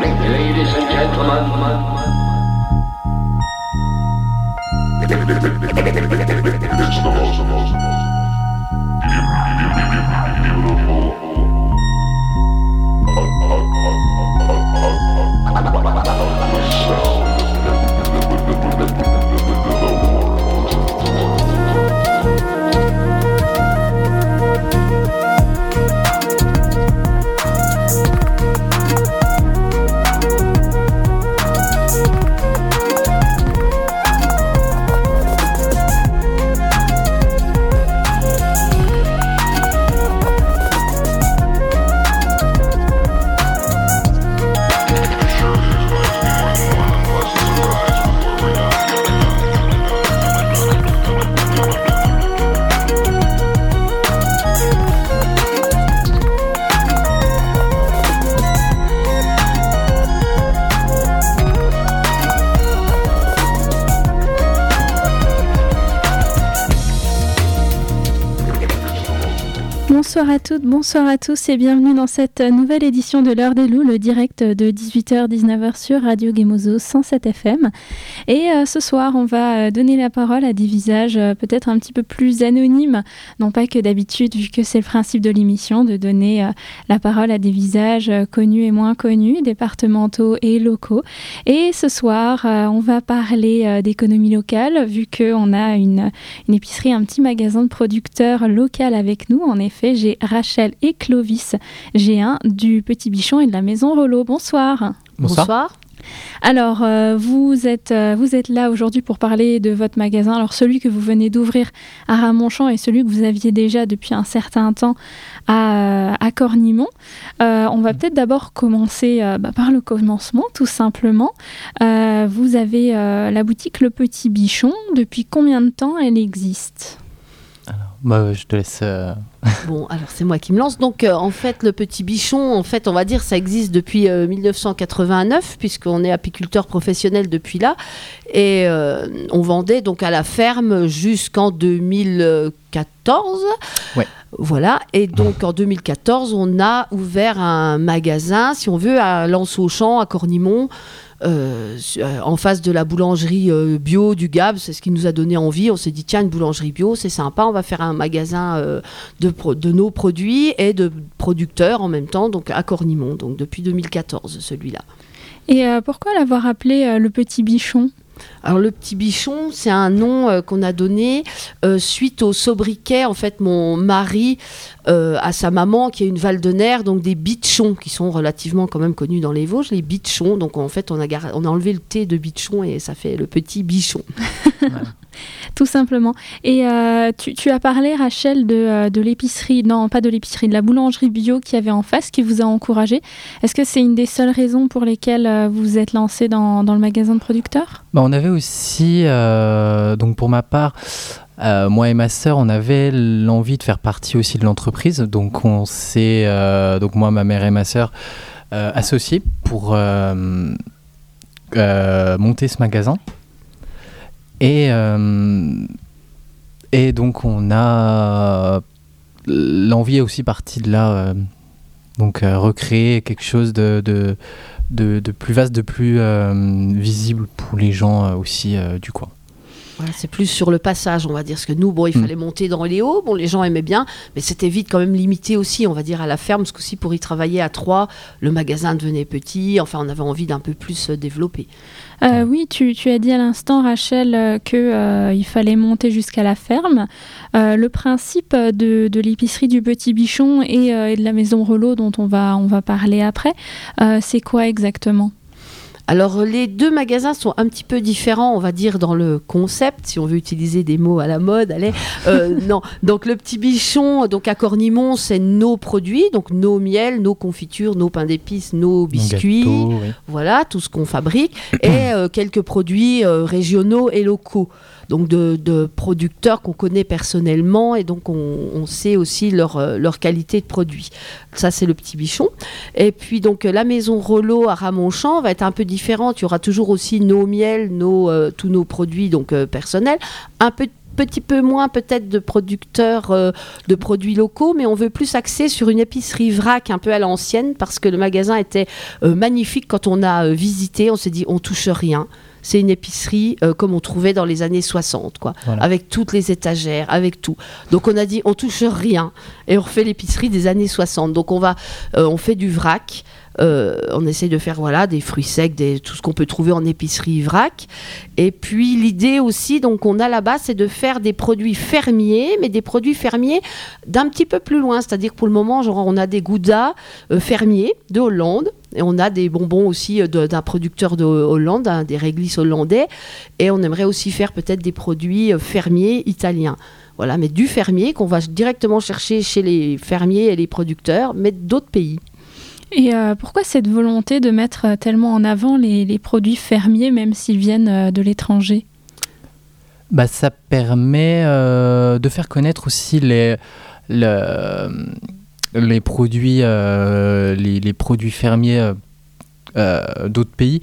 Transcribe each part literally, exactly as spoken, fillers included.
Ladies and gentlemen, it's the most, the most, Bonsoir à toutes, bonsoir à tous et bienvenue dans cette nouvelle édition de l'heure des loups, le direct de dix-huit heures dix-neuf heures sur Radio Gemozo cent sept F M. Et euh, ce soir, on va donner la parole à des visages euh, peut-être un petit peu plus anonymes, non pas que d'habitude, vu que c'est le principe de l'émission, de donner euh, la parole à des visages euh, connus et moins connus, départementaux et locaux. Et ce soir, euh, on va parler euh, d'économie locale, vu qu'on a une, une épicerie, un petit magasin de producteurs local avec nous. En effet, j'ai Rachel et Clovis Géhin du Petit Bichon et de la Maison Rollo. Bonsoir. Bonsoir. Bonsoir. Alors, euh, vous, êtes, euh, vous êtes là aujourd'hui pour parler de votre magasin. Alors, celui que vous venez d'ouvrir à Ramonchamp et celui que vous aviez déjà depuis un certain temps à, à Cornimont. Euh, on va peut-être d'abord commencer euh, bah, par le commencement, tout simplement. Euh, vous avez euh, la boutique Le Petit Bichon. Depuis combien de temps elle existe ? Bah, je te laisse. Euh... Bon, alors c'est moi qui me lance. Donc, euh, en fait, le Petit Bichon, en fait, on va dire, ça existe depuis euh, dix-neuf cent quatre-vingt-neuf, puisqu'on est apiculteur professionnel depuis là. Et euh, on vendait donc à la ferme jusqu'en deux mille quatorze. Ouais. Voilà. Et donc, en deux mille quatorze, on a ouvert un magasin, si on veut, à Lens-au-Champ, à Cornimont. Euh, en face de la boulangerie euh, bio du Gab, c'est ce qui nous a donné envie. On s'est dit tiens, une boulangerie bio, c'est sympa, on va faire un magasin euh, de, pro- de nos produits et de producteurs en même temps, donc à Cornimont, donc depuis deux mille quatorze celui-là. Et euh, pourquoi l'avoir appelé euh, Le Petit Bichon ? Alors le Petit Bichon, c'est un nom euh, qu'on a donné euh, suite au sobriquet. En fait, mon mari euh, a sa maman qui est une Val-de-Nerre, donc des bichons qui sont relativement quand même connus dans les Vosges, les bichons. Donc en fait, on a, gar- on a enlevé le T de bichon et ça fait le Petit Bichon. Voilà. Tout simplement. Et euh, tu, tu as parlé, Rachel, de, euh, de l'épicerie, non pas de l'épicerie, de la boulangerie bio qu'il y avait en face, qui vous a encouragé. Est-ce que c'est une des seules raisons pour lesquelles euh, vous vous êtes lancé dans, dans le magasin de producteurs ? Bah, on avait aussi, euh, donc pour ma part, euh, moi et ma sœur, on avait l'envie de faire partie aussi de l'entreprise. Donc on s'est, euh, donc moi, ma mère et ma sœur, euh, associés pour euh, euh, monter ce magasin. Et, euh, et donc on a l'envie est aussi partie de là, euh, donc euh, recréer quelque chose de, de, de, de plus vaste, de plus euh, visible pour les gens euh, aussi euh, du coin. Voilà, c'est plus sur le passage, on va dire, parce que nous, bon, il fallait mmh. monter dans les hauts, bon, les gens aimaient bien, mais c'était vite quand même limité aussi, on va dire, à la ferme, parce qu'aussi pour y travailler à trois, le magasin devenait petit, enfin, on avait envie d'un peu plus euh, développer. Euh, oui, tu, tu as dit à l'instant, Rachel, euh, qu'il euh, fallait monter jusqu'à la ferme. Euh, le principe de, de l'épicerie du Petit Bichon et, euh, et de la Maison Rollo, dont on va, on va parler après, euh, c'est quoi exactement ? Alors, les deux magasins sont un petit peu différents, on va dire, dans le concept, si on veut utiliser des mots à la mode. Allez, euh, non. Donc, le Petit Bichon, donc à Cornimont, c'est nos produits, donc nos miels, nos confitures, nos pains d'épices, nos biscuits, gâteau, oui. Voilà, tout ce qu'on fabrique, et euh, quelques produits euh, régionaux et locaux. Donc de, de producteurs qu'on connaît personnellement et donc on, on sait aussi leur, euh, leur qualité de produit. Ça, c'est le Petit Bichon. Et puis donc la Maison Rollo à Ramonchamp va être un peu différente. Il y aura toujours aussi nos miels, nos, euh, tous nos produits donc, euh, personnels. Un peu petit peu moins peut-être de producteurs euh, de produits locaux, mais on veut plus axer sur une épicerie vrac un peu à l'ancienne, parce que le magasin était euh, magnifique quand on a euh, visité. On s'est dit, on touche rien. C'est une épicerie euh, comme on trouvait dans les années soixante, quoi, voilà. Avec toutes les étagères, avec tout. Donc on a dit, on touche rien et on refait l'épicerie des années soixante. Donc on va, euh, on fait du vrac. Euh, on essaye de faire voilà des fruits secs, des, tout ce qu'on peut trouver en épicerie vrac. Et puis l'idée aussi, donc on a là-bas, c'est de faire des produits fermiers, mais des produits fermiers d'un petit peu plus loin. C'est-à-dire que pour le moment, genre, on a des goudas euh, fermiers de Hollande. Et on a des bonbons aussi de, d'un producteur de Hollande, hein, des réglisses hollandais. Et on aimerait aussi faire peut-être des produits fermiers italiens. Voilà, mais du fermier qu'on va directement chercher chez les fermiers et les producteurs, mais d'autres pays. Et euh, pourquoi cette volonté de mettre tellement en avant les, les produits fermiers, même s'ils viennent euh, de l'étranger ? Bah, ça permet euh, de faire connaître aussi les... Le, les produits, euh, les, les produits fermiers euh, d'autres pays.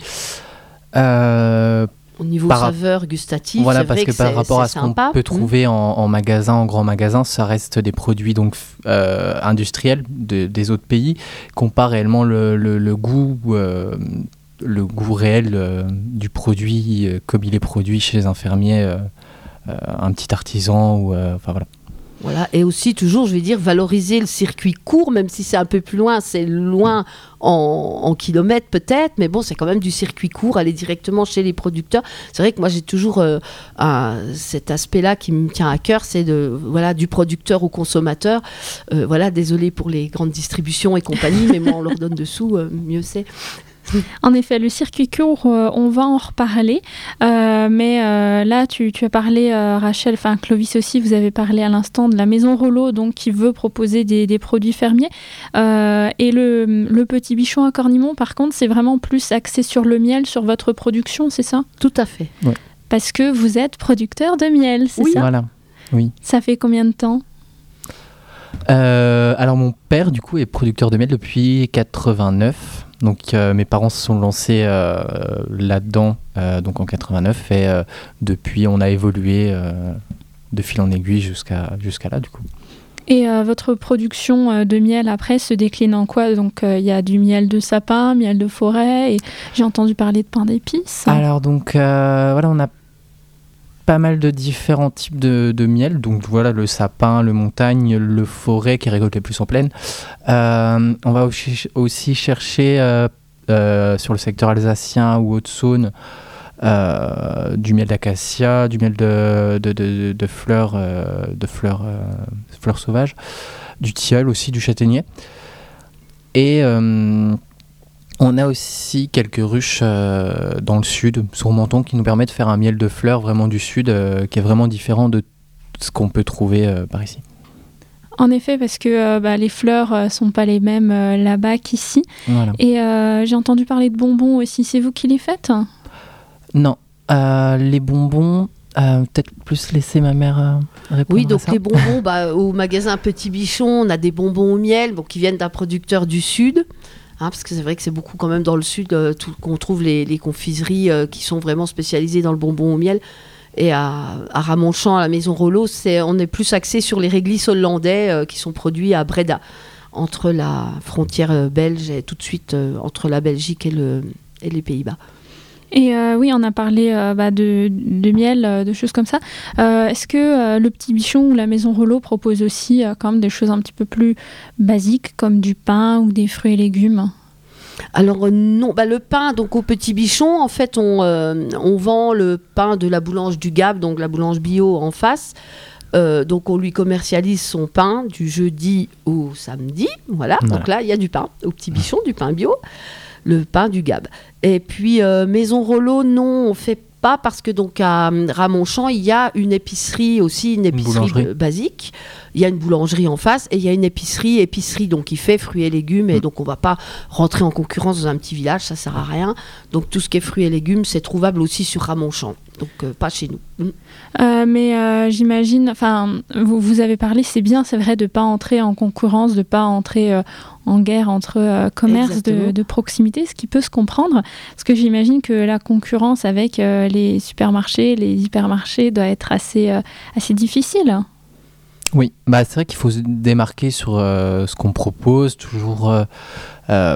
Euh, Au niveau par, saveur gustative, voilà, c'est parce vrai que, que par c'est, rapport c'est à ce sympa. qu'on peut trouver mmh. en, en magasin, en grand magasin, ça reste des produits donc euh, industriels de, des autres pays, qui n'ont pas réellement le, le, le goût, euh, le goût réel euh, du produit euh, comme il est produit chez un fermier, euh, euh, un petit artisan ou euh, enfin voilà. Voilà, et aussi toujours, je vais dire, valoriser le circuit court, même si c'est un peu plus loin, c'est loin en, en kilomètres peut-être, mais bon, c'est quand même du circuit court, aller directement chez les producteurs. C'est vrai que moi, j'ai toujours euh, un, cet aspect-là qui me tient à cœur, c'est de, voilà, du producteur au consommateur. Euh, voilà, désolé pour les grandes distributions et compagnie, mais moi, on leur donne dessous, euh, mieux c'est. En effet, le circuit court, euh, on va en reparler. Euh, mais euh, là, tu, tu as parlé, euh, Rachel, enfin Clovis aussi, vous avez parlé à l'instant de la Maison Rollo, donc qui veut proposer des, des produits fermiers. Euh, et le, le Petit Bichon à Cornimont, par contre, c'est vraiment plus axé sur le miel, sur votre production, c'est ça ? Tout à fait. Ouais. Parce que vous êtes producteur de miel, c'est oui, ça ? Voilà. Oui. Ça fait combien de temps ? euh, Alors, mon père, du coup, est producteur de miel depuis quatre-vingt-neuf. Donc euh, mes parents se sont lancés euh, là-dedans euh, donc en quatre-vingt-neuf et euh, depuis on a évolué euh, de fil en aiguille jusqu'à, jusqu'à là du coup. Et euh, votre production euh, de miel après se décline en quoi ? Donc il euh, y a du miel de sapin, miel de forêt et j'ai entendu parler de pain d'épices. Alors donc euh, voilà, on a pas mal de différents types de, de miel, donc voilà le sapin, le montagne, le forêt qui récolte le plus en plaine. Euh, on va aussi, aussi chercher euh, euh, sur le secteur alsacien ou Haute-Saône euh, du miel d'acacia, du miel de, de, de, de fleurs, euh, de fleurs, euh, fleurs sauvages, du tilleul aussi, du châtaignier. Et euh, on a aussi quelques ruches euh, dans le sud, sur Menton, qui nous permettent de faire un miel de fleurs vraiment du sud, euh, qui est vraiment différent de ce qu'on peut trouver euh, par ici. En effet, parce que euh, bah, les fleurs ne euh, sont pas les mêmes euh, là-bas qu'ici. Voilà. Et euh, j'ai entendu parler de bonbons aussi. C'est vous qui les faites ? Non. Euh, les bonbons, euh, peut-être plus laisser ma mère euh, répondre Oui, donc à ça. les bonbons, bah, au magasin Petit Bichon, on a des bonbons au miel bon, qui viennent d'un producteur du sud. Hein, parce que c'est vrai que c'est beaucoup quand même dans le sud euh, tout, qu'on trouve les, les confiseries euh, qui sont vraiment spécialisées dans le bonbon au miel. Et à, à Ramonchamp, à la Maison Rollo, c'est, on est plus axé sur les réglisses hollandais euh, qui sont produits à Breda, entre la frontière euh, belge et tout de suite euh, entre la Belgique et, le, et les Pays-Bas. Et euh, oui, on a parlé euh, bah, de, de miel, euh, de choses comme ça. Euh, est-ce que euh, le Petit Bichon ou la Maison Rollo propose aussi euh, quand même des choses un petit peu plus basiques, comme du pain ou des fruits et légumes ? Alors euh, non, bah, le pain, donc au Petit Bichon, en fait, on, euh, on vend le pain de la boulange du Gab, donc la boulange bio en face. Euh, donc on lui commercialise son pain du jeudi au samedi. Voilà, voilà. Donc là, il y a du pain au Petit Bichon, du pain bio. Le pain du Gab. Et puis euh, Maison Rollo, non, on fait pas parce que donc à Ramonchamp, il y a une épicerie aussi, une épicerie une basique. Il y a une boulangerie en face et il y a une épicerie, épicerie donc qui fait fruits et légumes et mmh. donc on va pas rentrer en concurrence dans un petit village, ça sert à rien. Donc tout ce qui est fruits et légumes, c'est trouvable aussi sur Ramonchamp. donc euh, pas chez nous. Mm. Euh, mais euh, j'imagine, enfin, vous, vous avez parlé, c'est bien, c'est vrai, de ne pas entrer en concurrence, de ne pas entrer euh, en guerre entre euh, commerces de, de proximité, ce qui peut se comprendre, parce que j'imagine que la concurrence avec euh, les supermarchés, les hypermarchés doit être assez, euh, assez difficile. Oui, bah, c'est vrai qu'il faut se démarquer sur euh, ce qu'on propose, toujours euh, euh,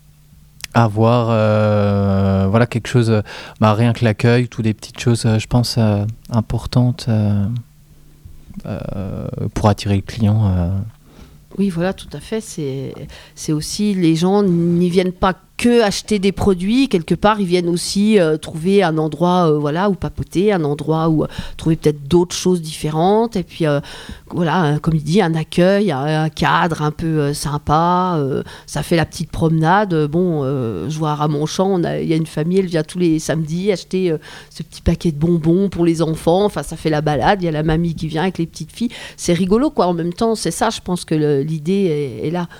avoir euh, voilà, quelque chose, bah, rien que l'accueil, toutes les petites choses, euh, je pense, euh, importantes euh, euh, pour attirer le client. Euh. Oui, voilà, tout à fait. C'est, c'est aussi, les gens n'y viennent pas que acheter des produits. Quelque part, ils viennent aussi euh, trouver un endroit euh, voilà, où papoter, un endroit où euh, trouver peut-être d'autres choses différentes. Et puis, euh, voilà, euh, comme il dit, un accueil, un, un cadre un peu euh, sympa. Euh, ça fait la petite promenade. Bon, euh, je vois à Ramonchamp, il y a une famille, elle vient tous les samedis acheter euh, ce petit paquet de bonbons pour les enfants. Enfin, ça fait la balade. Il y a la mamie qui vient avec les petites filles. C'est rigolo, quoi. En même temps, c'est ça, je pense que le, l'idée est, est là.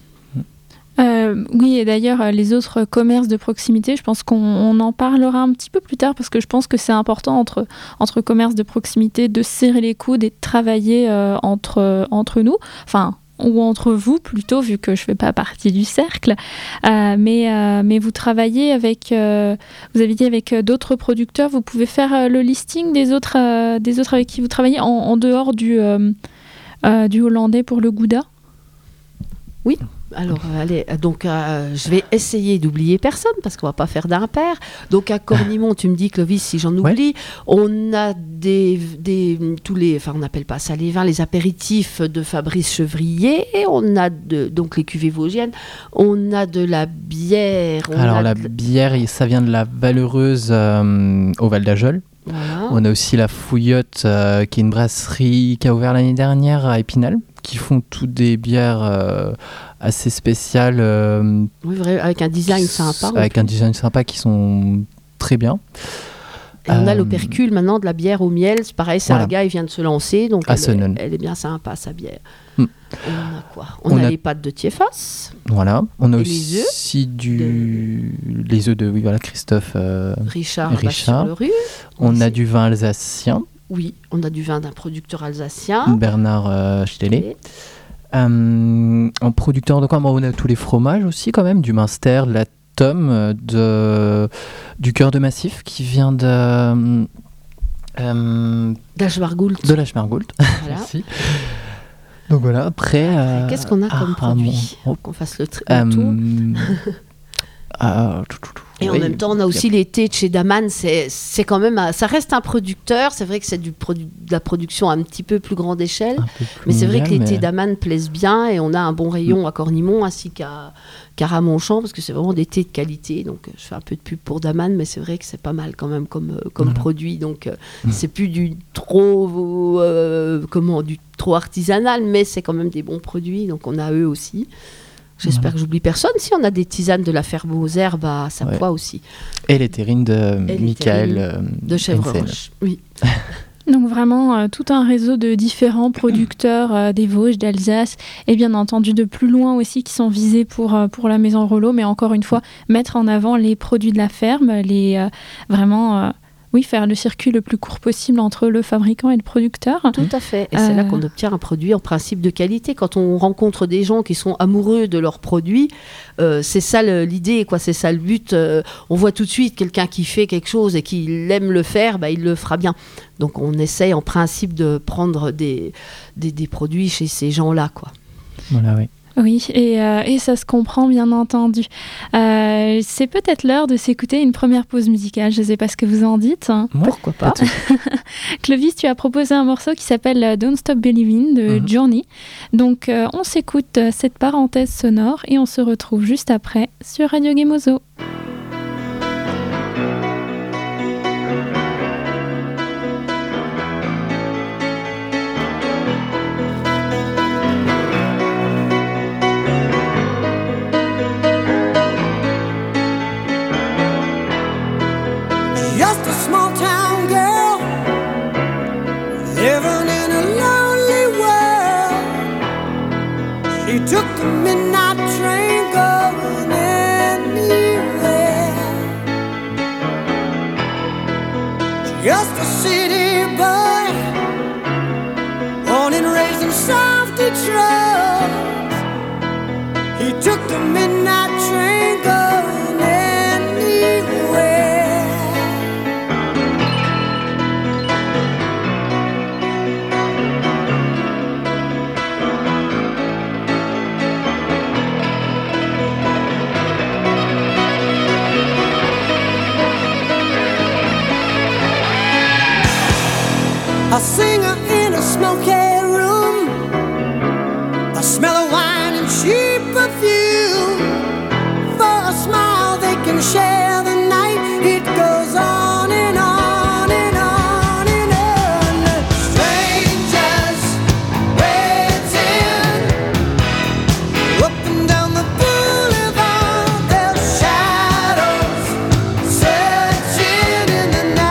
Euh, oui, et d'ailleurs, les autres commerces de proximité, je pense qu'on on en parlera un petit peu plus tard, parce que je pense que c'est important entre, entre commerces de proximité de serrer les coudes et de travailler euh, entre, entre nous, enfin, ou entre vous plutôt, vu que je ne fais pas partie du cercle. Euh, mais, euh, mais vous travaillez avec, euh, vous avez dit avec euh, d'autres producteurs, vous pouvez faire euh, le listing des autres, euh, des autres avec qui vous travaillez en, en dehors du, euh, euh, du hollandais pour le Gouda ? Oui. Alors, allez, donc euh, je vais essayer d'oublier personne parce qu'on va pas faire d'impair. Donc à Cornimont, tu me dis, Clovis, si j'en oublie, ouais. on a des, des tous les, enfin on n'appelle pas ça les vins, les apéritifs de Fabrice Chevrier. Et on a de, donc les cuvées vosgiennes. On a de la bière. On Alors a la de... bière, ça vient de la Valeureuse euh, au Val d'Ajol. Voilà. On a aussi la Fouillotte, euh, qui est une brasserie qui a ouvert l'année dernière à Épinal, qui font toutes des bières euh, assez spéciales. Euh, oui, vrai, avec un design sympa. Avec un design sympa qui sont très bien. Et on euh, a l'opercule maintenant de la bière au miel. C'est pareil, c'est voilà. Un gars, il vient de se lancer, donc elle est, elle est bien sympa, sa bière. Hmm. Et on a quoi On, on a, a les pâtes de Thiéfas. Voilà. On a et aussi les œufs du... de... les œufs de oui, voilà, Christophe euh... Richard. Richard. Rue. On a du vin alsacien. Oui, on a du vin d'un producteur alsacien. Bernard euh, Steller. Euh, en producteur de quoi bon, on a tous les fromages aussi quand même, du Munster, de la Tome, de, du cœur de massif qui vient de... Euh, d'Ashmargoult. De l'Ashmargoult. Voilà. Merci. Donc voilà, après... après euh, qu'est-ce qu'on a comme ah, produit bon, oh. Qu'on fasse le, tr- euh, le tour. euh, tout, tout, tout. Et oui, en même temps, on a aussi les thés de chez Daman. C'est, c'est quand même, ça reste un producteur. C'est vrai que c'est du produ- de la production à un petit peu plus grande échelle. Mais c'est vrai que les mais... thés Daman plaisent bien et on a un bon rayon mmh. à Cornimont ainsi qu'à, qu'à Ramonchamp parce que c'est vraiment des thés de qualité. Donc, je fais un peu de pub pour Daman, mais c'est vrai que c'est pas mal quand même comme, comme mmh. produit. Donc, mmh. c'est plus du trop, euh, comment, du trop artisanal, mais c'est quand même des bons produits. Donc, on a eux aussi. J'espère voilà. que j'oublie personne. Si on a des tisanes de la ferme aux herbes à Sapois ouais. aussi. Et les terrines de Michael euh, de Chèvreroche. Oui. Donc vraiment euh, tout un réseau de différents producteurs euh, des Vosges, d'Alsace et bien entendu de plus loin aussi qui sont visés pour, euh, pour la maison Rollo. Mais encore une fois, mettre en avant les produits de la ferme, les euh, vraiment... Euh, Oui, faire le circuit le plus court possible entre le fabricant et le producteur. Tout à fait. Et euh... c'est là qu'on obtient un produit en principe de qualité. Quand on rencontre des gens qui sont amoureux de leurs produits, euh, c'est ça le, l'idée, quoi. C'est ça le but. Euh, on voit tout de suite quelqu'un qui fait quelque chose et qui aime le faire, bah, il le fera bien. Donc on essaye en principe de prendre des, des, des produits chez ces gens-là, quoi. Voilà, oui. Oui, et, euh, et ça se comprend bien entendu. Euh, c'est peut-être l'heure de s'écouter une première pause musicale. Je ne sais pas ce que vous en dites. Hein. Pourquoi pas. Clovis, tu as proposé un morceau qui s'appelle Don't Stop Believing de mm-hmm. Journey. Donc euh, on s'écoute cette parenthèse sonore et on se retrouve juste après sur Radio Gemozo. Took the midnight train going anywhere. She just a city boy, born and raised in South Detroit. He took the midnight train going anywhere. A singer in a smoky room, a smell of wine and cheap perfume. For a smile they can share the night. It goes on and on and on and on. Strangers waiting up and down the boulevard. Their shadows searching in the night.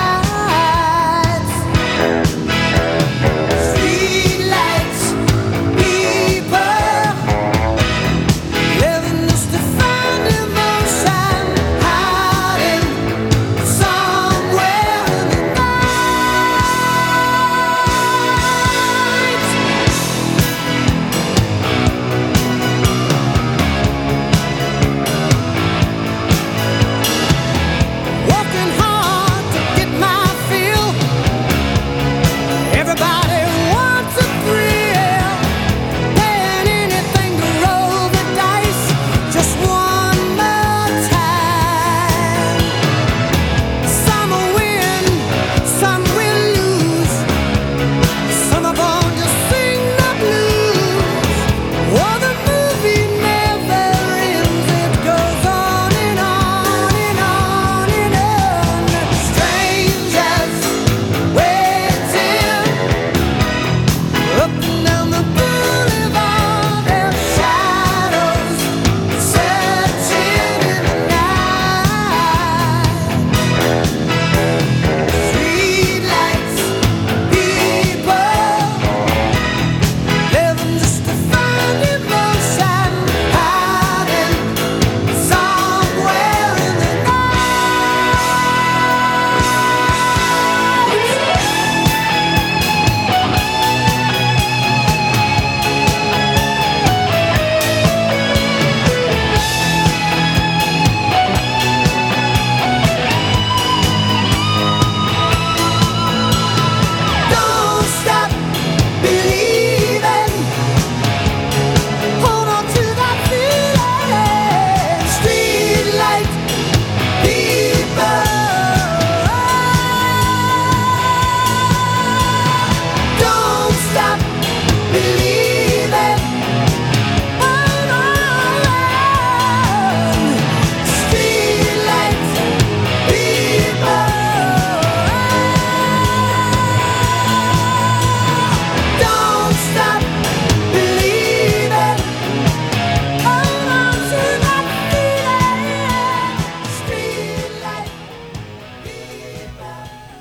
Streetlights, people living just to find emotion, hiding somewhere in the night. Working hard to get my fill. Everybody wants a thrill, paying anything to roll the dice just one more time. Some will win, some will lose. Some are born to sing the blues. Oh, the movie never ends. It goes on and on and on and on. Strangers waiting up and down the boulevard. Their shadows searching in the night. Streetlights, people living just to find emotion, hiding somewhere in the Don't stop believing. Hold on to that feeling. Streetlight people. Don't stop believing. Hold on. Streetlight people. Don't stop believing. Hold on to that feeling. Streetlight people.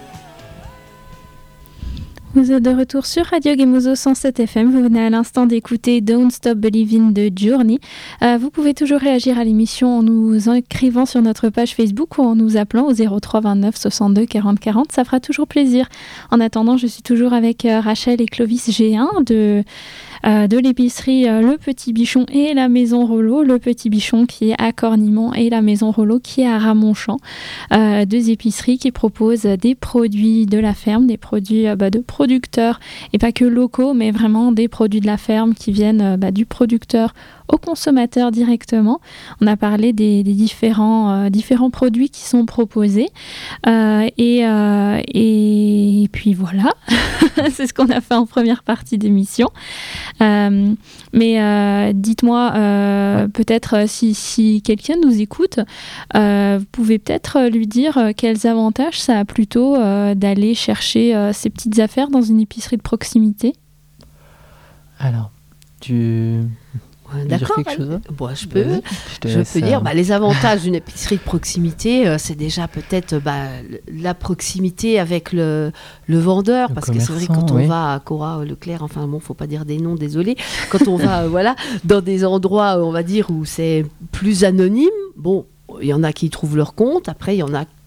Vous êtes de retour sur Radio Gemozo cent sept F M. Vous venez à l'instant d'écouter Don't Stop Believing de Journey. Euh, vous pouvez toujours réagir à l'émission en nous écrivant sur notre page Facebook ou en nous appelant au zéro trois vingt-neuf soixante-deux quarante quarante. Ça fera toujours plaisir. En attendant, je suis toujours avec euh, Rachel et Clovis G un de, euh, de l'épicerie euh, Le Petit Bichon et la Maison Rollo. Le Petit Bichon qui est à Cornimont et la Maison Rollo qui est à Ramonchamp. Euh, deux épiceries qui proposent des produits de la ferme, des produits euh, bah, de producteurs et pas que locaux, mais vraiment des produits de la ferme qui viennent euh, bah, du producteur au consommateur directement. On a parlé des, des différents, euh, différents produits qui sont proposés. Euh, et, euh, et puis voilà, c'est ce qu'on a fait en première partie d'émission. Euh, mais euh, dites-moi, euh, peut-être euh, si, si quelqu'un nous écoute, euh, vous pouvez peut-être lui dire euh, quels avantages ça a plutôt euh, d'aller chercher euh, ces petites affaires dans une épicerie de proximité. Alors, tu... Ouais, veux dire d'accord, quelque chose, hein bon, je peux, Vas-y, je te je laisse, peux dire euh, bah, les avantages d'une épicerie de proximité, euh, c'est déjà peut-être bah, la proximité avec le, le vendeur, Le parce que c'est vrai commerçant, quand on oui. va à Cora, Leclerc, enfin bon, faut pas dire des noms, désolé, quand on va euh, voilà dans des endroits, on va dire où c'est plus anonyme, bon, il y en a qui trouvent leur compte, après il y en a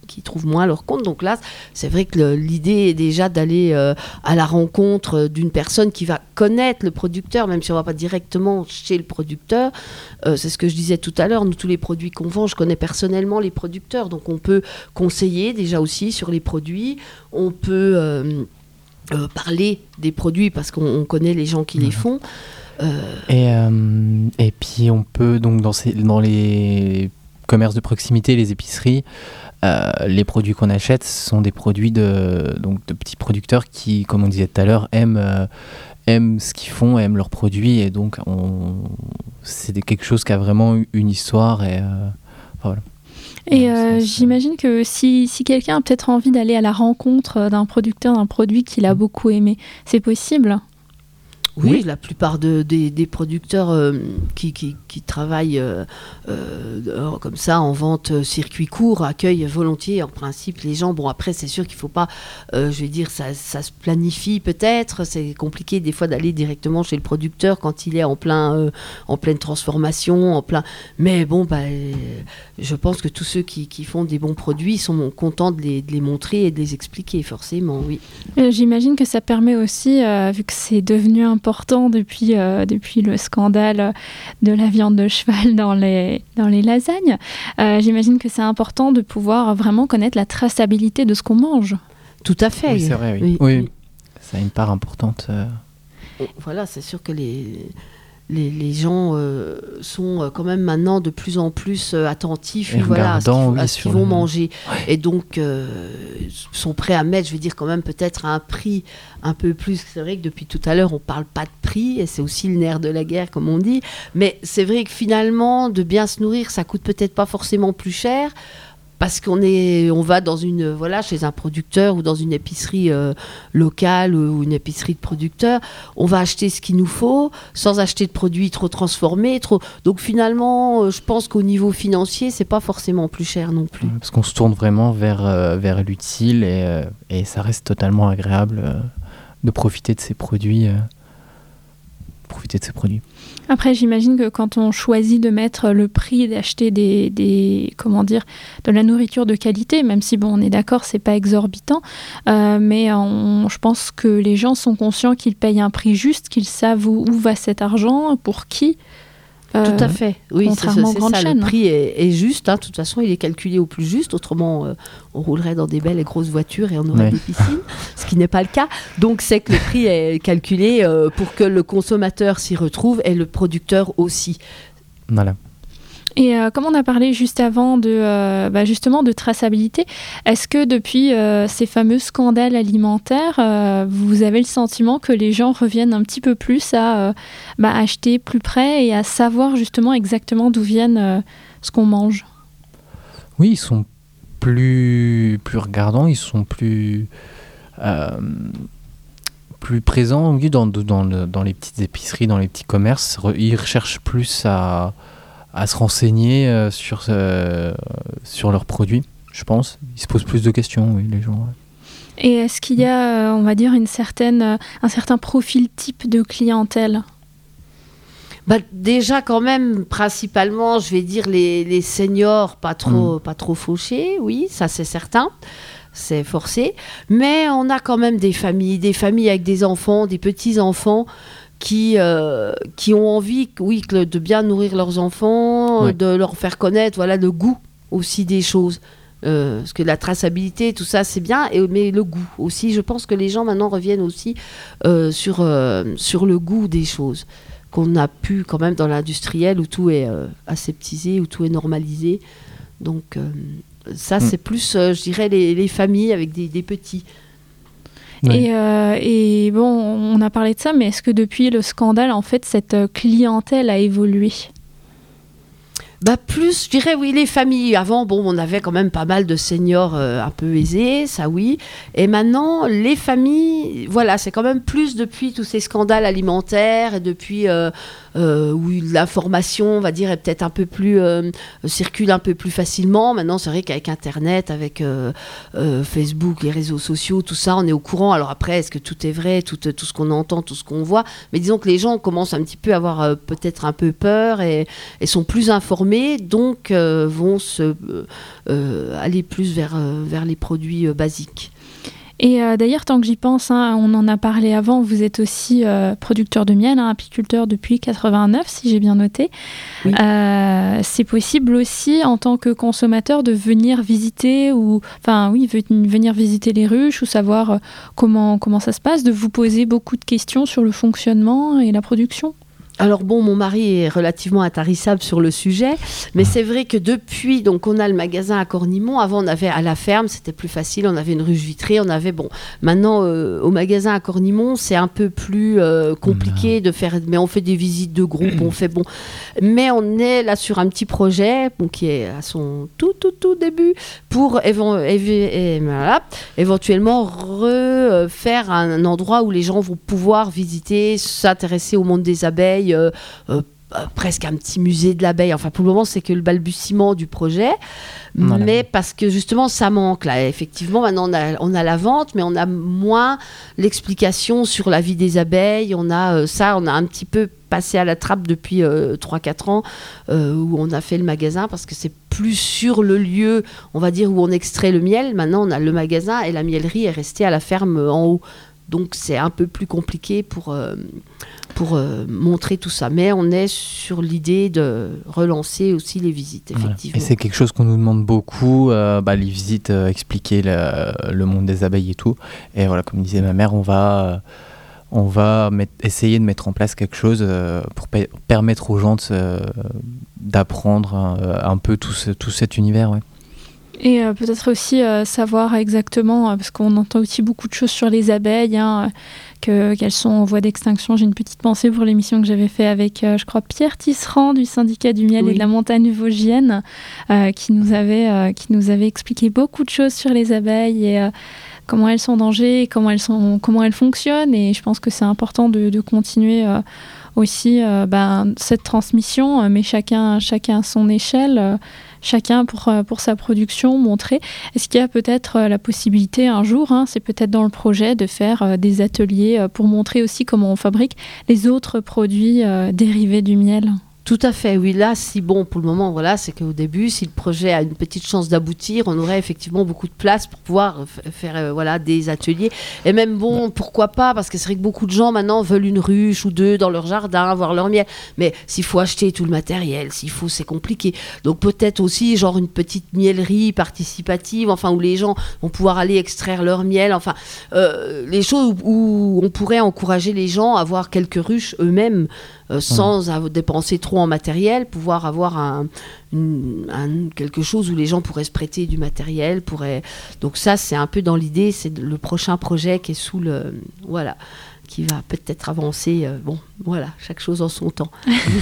qui trouvent moins leur compte. Donc là, c'est vrai que le, l'idée est déjà d'aller euh, à la rencontre d'une personne qui va connaître le producteur, même si on ne va pas directement chez le producteur. Euh, c'est ce que je disais tout à l'heure, nous, tous les produits qu'on vend, je connais personnellement les producteurs, donc on peut conseiller déjà aussi sur les produits, on peut euh, euh, parler des produits parce qu'on on connaît les gens qui mmh. les font. Euh... Et, euh, et puis on peut donc dans, ces, dans les commerces de proximité, les épiceries, euh, les produits qu'on achète sont des produits de, donc de petits producteurs qui, comme on disait tout à l'heure, aiment, euh, aiment ce qu'ils font, aiment leurs produits, et donc on, c'est quelque chose qui a vraiment une histoire. Et, euh, voilà. Et euh, j'imagine que si, si quelqu'un a peut-être envie d'aller à la rencontre d'un producteur, d'un produit qu'il a beaucoup aimé, c'est possible ? Oui, oui, la plupart de, des, des producteurs euh, qui, qui, qui travaillent euh, euh, comme ça en vente euh, circuit court accueillent volontiers en principe les gens. Bon, après, c'est sûr qu'il ne faut pas, euh, je vais dire, ça, ça se planifie peut-être. C'est compliqué des fois d'aller directement chez le producteur quand il est en, plein, euh, en pleine transformation. En plein... Mais bon, bah, euh, je pense que tous ceux qui, qui font des bons produits sont contents de les, de les montrer et de les expliquer, forcément, oui. Euh, j'imagine que ça permet aussi, euh, vu que c'est devenu important, important depuis, euh, depuis le scandale de la viande de cheval dans les, dans les lasagnes. Euh, j'imagine que c'est important de pouvoir vraiment connaître la traçabilité de ce qu'on mange. Tout à fait. Oui, c'est vrai, oui. oui. oui. Ça a une part importante. Euh... Voilà, c'est sûr que les... Les, les gens euh, sont quand même maintenant de plus en plus euh, attentifs et voilà, à ce qu'ils, oui, à ce qu'ils vont le... manger. Ouais. Et donc, euh, sont prêts à mettre, je veux dire, quand même peut-être à un prix un peu plus. C'est vrai que depuis tout à l'heure, on ne parle pas de prix, et c'est aussi le nerf de la guerre, comme on dit. Mais c'est vrai que finalement, de bien se nourrir, ça ne coûte peut-être pas forcément plus cher. Parce qu'on est, on va dans une, voilà, chez un producteur ou dans une épicerie euh, locale ou une épicerie de producteurs, on va acheter ce qu'il nous faut sans acheter de produits trop transformés. Trop... Donc finalement, euh, je pense qu'au niveau financier, c'est pas forcément plus cher non plus. Parce qu'on se tourne vraiment vers, euh, vers l'utile et, euh, et ça reste totalement agréable euh, de profiter de ces produits. Euh, profiter de ces produits. Après, j'imagine que quand on choisit de mettre le prix d'acheter des, des comment dire, de la nourriture de qualité, même si bon, on est d'accord, c'est pas exorbitant, euh, mais on, je pense que les gens sont conscients qu'ils payent un prix juste, qu'ils savent où, où va cet argent, pour qui. Euh, Tout à fait, oui, contrairement c'est, aux c'est ça, chaînes. Le prix est, est juste, hein. De toute façon, il est calculé au plus juste, autrement euh, on roulerait dans des belles et grosses voitures et on aurait ouais. des piscines, ce qui n'est pas le cas. Donc c'est que le prix est calculé euh, pour que le consommateur s'y retrouve et le producteur aussi. Voilà. Et euh, comme on a parlé juste avant de, euh, bah justement de traçabilité, est-ce que depuis euh, ces fameux scandales alimentaires, euh, vous avez le sentiment que les gens reviennent un petit peu plus à euh, bah, acheter plus près et à savoir justement exactement d'où viennent euh, ce qu'on mange ? Oui, ils sont plus, plus regardants, ils sont plus, euh, plus présents dans, dans, le, dans les petites épiceries, dans les petits commerces. Ils recherchent plus à... à se renseigner euh, sur, euh, sur leurs produits, je pense. Ils se posent plus de questions, oui, les gens. Ouais. Et est-ce qu'il y a, euh, on va dire, une certaine, euh, un certain profil type de clientèle ? Bah, déjà, quand même, principalement, je vais dire les, les seniors pas trop, mmh. pas trop fauchés, oui, ça c'est certain. C'est forcé. Mais on a quand même des familles, des familles avec des enfants, des petits-enfants, qui, euh, qui ont envie, oui, de bien nourrir leurs enfants, oui. de leur faire connaître, voilà, le goût aussi des choses. Euh, parce que la traçabilité, tout ça, c'est bien, et, mais le goût aussi. Je pense que les gens maintenant reviennent aussi euh, sur, euh, sur le goût des choses qu'on a pu quand même dans l'industriel où tout est euh, aseptisé, où tout est normalisé. Donc euh, ça, mmh. c'est plus, euh, je dirais, les, les familles avec des, des petits. Ouais. Et, euh, et bon, on a parlé de ça, mais est-ce que depuis le scandale, en fait, cette clientèle a évolué ? Bah plus, je dirais oui, les familles. Avant, bon, on avait quand même pas mal de seniors euh, un peu aisés, ça oui. Et maintenant, les familles, voilà, c'est quand même plus depuis tous ces scandales alimentaires et depuis euh, euh, où l'information, on va dire, est peut-être un peu plus euh, circule un peu plus facilement. Maintenant, c'est vrai qu'avec Internet, avec euh, euh, Facebook, les réseaux sociaux, tout ça, on est au courant. Alors après, est-ce que tout est vrai, tout, tout ce qu'on entend, tout ce qu'on voit ? Mais disons que les gens commencent un petit peu à avoir euh, peut-être un peu peur et, et sont plus informés transformer, donc euh, vont se, euh, aller plus vers, euh, vers les produits euh, basiques. Et euh, d'ailleurs, tant que j'y pense, hein, on en a parlé avant, vous êtes aussi euh, producteur de miel, hein, apiculteur depuis quatre-vingt-neuf, si j'ai bien noté. Oui. Euh, c'est possible aussi, en tant que consommateur, de venir visiter, ou, enfin oui, venir visiter les ruches, ou savoir euh, comment, comment ça se passe, de vous poser beaucoup de questions sur le fonctionnement et la production. Alors bon, mon mari est relativement intarissable sur le sujet, mais c'est vrai que depuis, donc on a le magasin à Cornimont. Avant on avait à la ferme, c'était plus facile, on avait une ruche vitrée, on avait bon. Maintenant euh, au magasin à Cornimont, c'est un peu plus euh, compliqué de faire, mais on fait des visites de groupe, on fait bon. Mais on est là sur un petit projet, bon, qui est à son tout tout tout début, pour évo- évi- et, voilà, éventuellement refaire un endroit où les gens vont pouvoir visiter, s'intéresser au monde des abeilles. Euh, euh, euh, presque un petit musée de l'abeille. Enfin, pour le moment, c'est que le balbutiement du projet. Voilà. Mais parce que justement, ça manque. Là, effectivement, maintenant, on a, on a la vente, mais on a moins l'explication sur la vie des abeilles. On a euh, ça, on a un petit peu passé à la trappe depuis euh, trois quatre ans euh, où on a fait le magasin parce que c'est plus sur le lieu, on va dire, où on extrait le miel. Maintenant, on a le magasin et la miellerie est restée à la ferme en haut. Donc, c'est un peu plus compliqué pour... Euh, pour euh, montrer tout ça. Mais on est sur l'idée de relancer aussi les visites, effectivement. Voilà. Et c'est quelque chose qu'on nous demande beaucoup, euh, bah, les visites, euh, expliquer le, le monde des abeilles et tout. Et voilà, comme disait ma mère, on va, euh, on va mettre, essayer de mettre en place quelque chose euh, pour pe- permettre aux gens de, euh, d'apprendre un, un peu tout, ce, tout cet univers. Ouais. Et euh, peut-être aussi euh, savoir exactement, euh, parce qu'on entend aussi beaucoup de choses sur les abeilles, hein, que, qu'elles sont en voie d'extinction. J'ai une petite pensée pour l'émission que j'avais fait avec, euh, je crois, Pierre Tisserand du syndicat du miel oui. et de la montagne vosgienne, euh, qui, nous avait, euh, qui nous avait expliqué beaucoup de choses sur les abeilles et euh, comment elles sont en danger, et comment elles, sont, comment elles fonctionnent. Et je pense que c'est important de, de continuer euh, aussi euh, ben, cette transmission, euh, mais chacun, chacun à son échelle. Euh, chacun pour, pour sa production, montrer. Est-ce qu'il y a peut-être la possibilité un jour, hein, c'est peut-être dans le projet, de faire des ateliers pour montrer aussi comment on fabrique les autres produits euh, dérivés du miel ? Tout à fait, oui. Là, si bon, pour le moment, voilà, c'est qu'au début, si le projet a une petite chance d'aboutir, on aurait effectivement beaucoup de place pour pouvoir f- faire euh, voilà, des ateliers. Et même, bon, pourquoi pas, parce que c'est vrai que beaucoup de gens, maintenant, veulent une ruche ou deux dans leur jardin, avoir leur miel. Mais s'il faut acheter tout le matériel, s'il faut, c'est compliqué. Donc, peut-être aussi, genre, une petite miellerie participative, enfin, où les gens vont pouvoir aller extraire leur miel. Enfin, euh, les choses où, où on pourrait encourager les gens à avoir quelques ruches eux-mêmes, Euh, sans mmh. dépenser trop en matériel, pouvoir avoir un, une, un, quelque chose où les gens pourraient se prêter du matériel. Pourraient... Donc ça, c'est un peu dans l'idée, c'est le prochain projet qui est sous le... Voilà, qui va peut-être avancer. Euh, bon, voilà, chaque chose en son temps.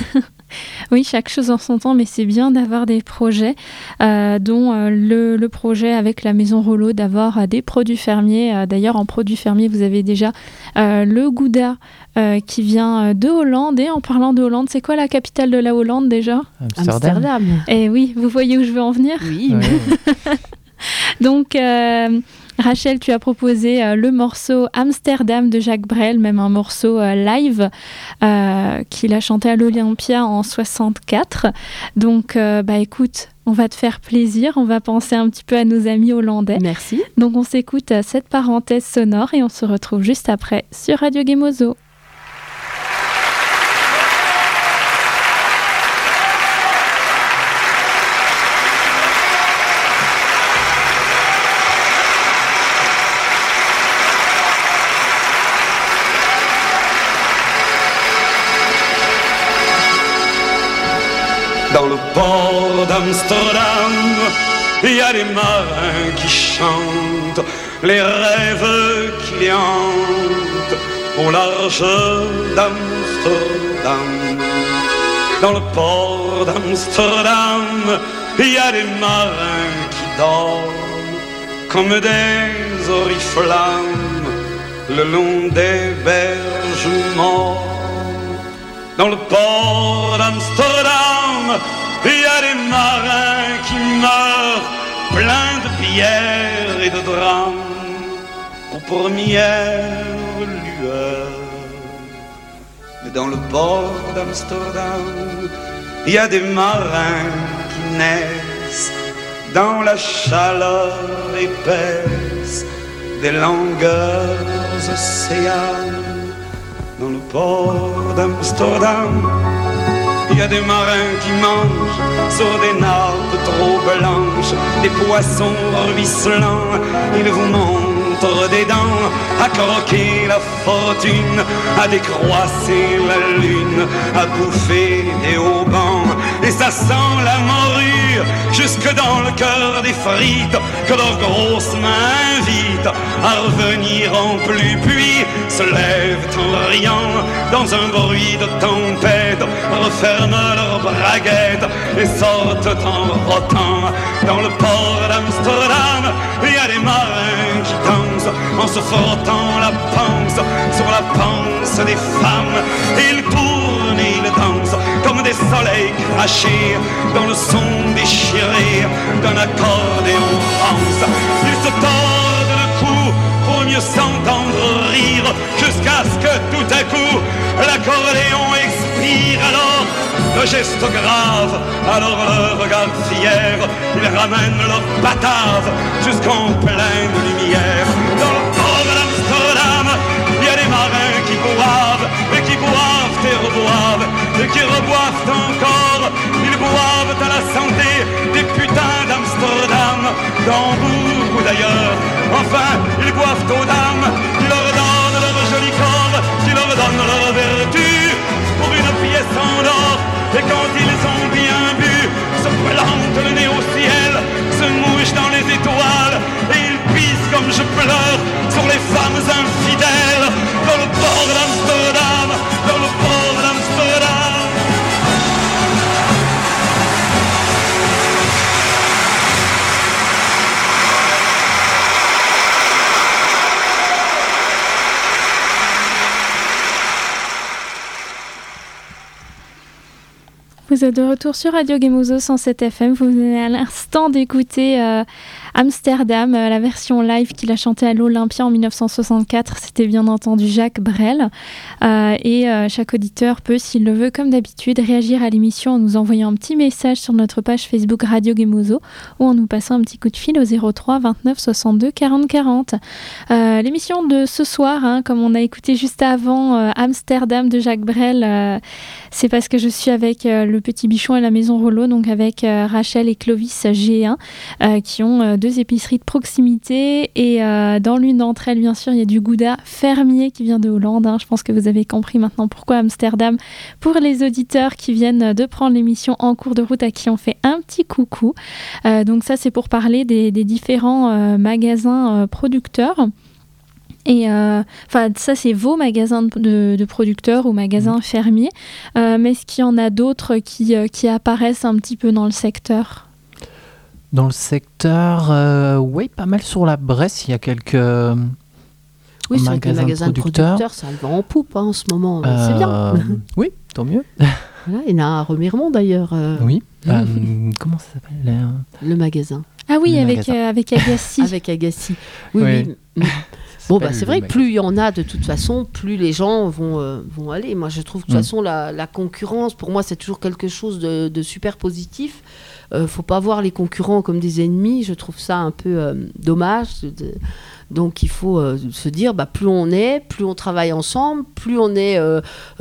Oui, chaque chose en son temps, mais c'est bien d'avoir des projets, euh, dont euh, le, le projet avec la Maison Rollo, d'avoir euh, des produits fermiers. Euh, d'ailleurs, en produits fermiers, vous avez déjà euh, le Gouda euh, qui vient de Hollande. Et en parlant de Hollande, c'est quoi la capitale de la Hollande déjà ? Amsterdam. Amsterdam. Et oui, vous voyez où je veux en venir ? Oui. Ouais. Donc... Euh, Rachel, tu as proposé euh, le morceau Amsterdam de Jacques Brel, même un morceau euh, live euh, qu'il a chanté à l'Olympia en soixante-quatre. Donc, euh, bah écoute, on va te faire plaisir, on va penser un petit peu à nos amis hollandais. Merci. Donc, on s'écoute euh, cette parenthèse sonore et on se retrouve juste après sur Radio Gemozo. Dans le port d'Amsterdam, il y a des marins qui chantent les rêves qui les hantent au large d'Amsterdam. Dans le port d'Amsterdam, il y a des marins qui dorment comme des oriflammes le long des berges morts. Dans le port d'Amsterdam, il y a des marins qui meurent pleins de pierres et de drames aux premières lueurs. Mais dans le port d'Amsterdam, il y a des marins qui naissent dans la chaleur épaisse des longueurs océanes. Dans le port d'Amsterdam, il y a des marins qui mangent sur des nappes trop blanches des poissons ruisselants. Ils vous montrent des dents à croquer la fortune, à décroisser la lune, à bouffer des haubans. Et ça sent la morue jusque dans le cœur des frites que leurs grosses mains invitent à revenir en pluie, puis se lèvent en riant dans un bruit de tempête, referment leurs braguettes et sortent en rotant. Dans le port d'Amsterdam, il y a des marins qui dansent en se frottant la panse sur la panse des femmes. Ils tournent et ils dansent comme des soleils crachés dans le son déchiré d'un accordéon rance. Ils se tordent le cou pour mieux s'entendre rire, jusqu'à ce que tout à coup l'accordéon expire. Alors le geste grave, alors le regard fier, ils ramènent leur batave jusqu'en pleine lumière. Dans le port d'Amsterdam, il y a des marins qui boivent et qui boivent et reboivent et qui reboivent encore. Ils boivent à la santé des putains d'Amsterdam, d'Hambourg ou d'ailleurs. Enfin, ils boivent aux dames qui leur donnent leur joli corps, qui leur donnent leur vertu pour une pièce en or. Et quand ils ont bien bu, se plantent le nez au ciel, se mouchent dans les étoiles, et ils pissent comme je pleure sur les femmes infidèles. Dans le port d'Amsterdam, dans le port d'Amsterdam. Vous êtes de retour sur Radio Gemozo cent sept F M. Vous venez à l'instant d'écouter euh, Amsterdam, euh, la version live qu'il a chantée à l'Olympia en dix-neuf cent soixante-quatre. C'était bien entendu Jacques Brel. Euh, et euh, chaque auditeur peut, s'il le veut, comme d'habitude, réagir à l'émission en nous envoyant un petit message sur notre page Facebook Radio Gemozo ou en nous passant un petit coup de fil au zéro trois vingt-neuf soixante-deux quarante quarante. Euh, l'émission de ce soir, hein, comme on a écouté juste avant euh, Amsterdam de Jacques Brel, euh, c'est parce que je suis avec euh, le Petit Bichon et la Maison Rollo, donc avec euh, Rachel et Clovis G un, euh, qui ont euh, deux épiceries de proximité. Et euh, dans l'une d'entre elles, bien sûr, il y a du Gouda fermier qui vient de Hollande. Hein. Je pense que vous avez compris maintenant pourquoi Amsterdam, pour les auditeurs qui viennent de prendre l'émission en cours de route, à qui on fait un petit coucou. Euh, donc ça, c'est pour parler des, des différents euh, magasins euh, producteurs. Et enfin, euh, ça, c'est vos magasins de, de producteurs ou magasins mmh. fermiers. Euh, mais est-ce qu'il y en a d'autres qui, euh, qui apparaissent un petit peu dans le secteur ? Dans le secteur, euh, oui, pas mal sur la Bresse. Il y a quelques euh, oui, magasins, c'est les magasins de producteurs. de producteurs. Ça va en poupe hein, en ce moment. Euh, c'est bien. Oui, tant mieux. Voilà, il y en a un à Remiremont d'ailleurs. Euh... Oui. Euh, comment ça s'appelle euh... Le magasin. Ah oui, le avec, euh, avec Agassi. Avec Agassi. Oui, oui. oui. Bon, bah, c'est vrai que plus il y en a de toute façon, plus les gens vont, euh, vont aller. Moi, je trouve que de toute mmh. façon, la, la concurrence, pour moi, c'est toujours quelque chose de, de super positif. Il euh, ne faut pas voir les concurrents comme des ennemis. Je trouve ça un peu euh, dommage. De... Donc, il faut euh, se dire, bah, plus on est, plus on travaille ensemble, plus on est euh,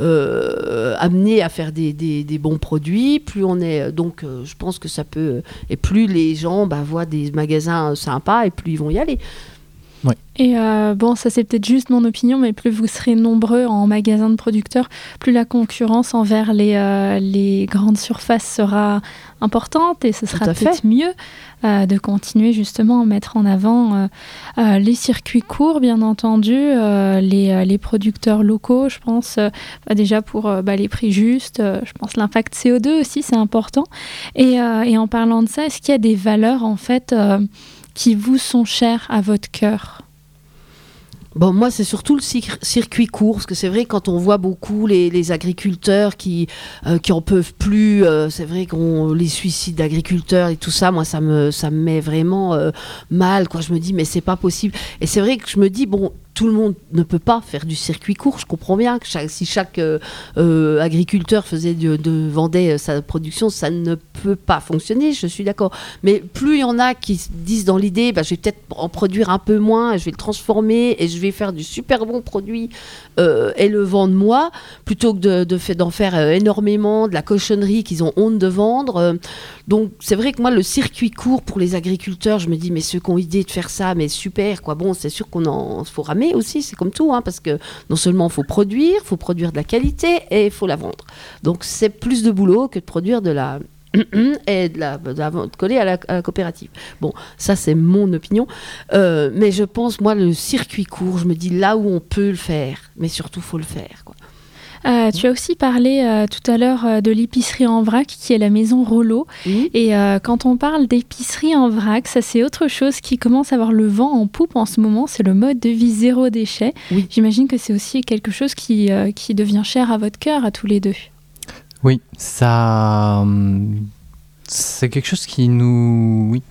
euh, amené à faire des, des, des bons produits, plus on est... Donc, euh, je pense que ça peut... Et plus les gens bah, voient des magasins sympas, et plus ils vont y aller. Ouais. Et euh, bon, ça c'est peut-être juste mon opinion, mais plus vous serez nombreux en magasins de producteurs, plus la concurrence envers les, euh, les grandes surfaces sera importante et ce sera peut-être fait. mieux euh, de continuer justement à mettre en avant euh, euh, les circuits courts, bien entendu, euh, les, euh, les producteurs locaux, je pense, euh, bah déjà pour euh, bah, les prix justes, euh, je pense l'impact C O deux aussi, c'est important. Et, euh, et en parlant de ça, est-ce qu'il y a des valeurs en fait euh, qui vous sont chères à votre cœur ? Bon, moi, c'est surtout le cir- circuit court, parce que c'est vrai, quand on voit beaucoup les, les agriculteurs qui euh, qui en peuvent plus, euh, c'est vrai qu'on les suicides d'agriculteurs et tout ça, moi, ça me ça me met vraiment euh, mal, quoi. Je me dis, mais c'est pas possible. Et c'est vrai que je me dis, bon, tout le monde ne peut pas faire du circuit court. Je comprends bien que chaque, si chaque euh, euh, agriculteur faisait de, de, vendait sa production, ça ne peut pas fonctionner, je suis d'accord. Mais plus il y en a qui se disent dans l'idée, bah, je vais peut-être en produire un peu moins, je vais le transformer et je vais faire du super bon produit euh, et le vendre moi, plutôt que de, de fait, d'en faire euh, énormément, de la cochonnerie qu'ils ont honte de vendre. Euh, donc c'est vrai que moi, le circuit court pour les agriculteurs, je me dis, mais ceux qui ont idée de faire ça, mais super, quoi. Bon, c'est sûr qu'on en faut ramer aussi, c'est comme tout, hein, parce que non seulement il faut produire, il faut produire de la qualité et il faut la vendre. Donc c'est plus de boulot que de produire de la et de la, de la de coller à la, à la coopérative. Bon, ça c'est mon opinion, euh, mais je pense, moi, le circuit court, je me dis là où on peut le faire, mais surtout faut le faire, quoi. Euh, tu as aussi parlé euh, tout à l'heure euh, de l'épicerie en vrac qui est la maison Rollo. Mmh. Et euh, quand on parle d'épicerie en vrac, ça c'est autre chose qui commence à avoir le vent en poupe en ce moment, c'est le mode de vie zéro déchet. Oui. J'imagine que c'est aussi quelque chose qui, euh, qui devient cher à votre cœur, à tous les deux. Oui, ça... hum, c'est quelque chose qui nous... Oui.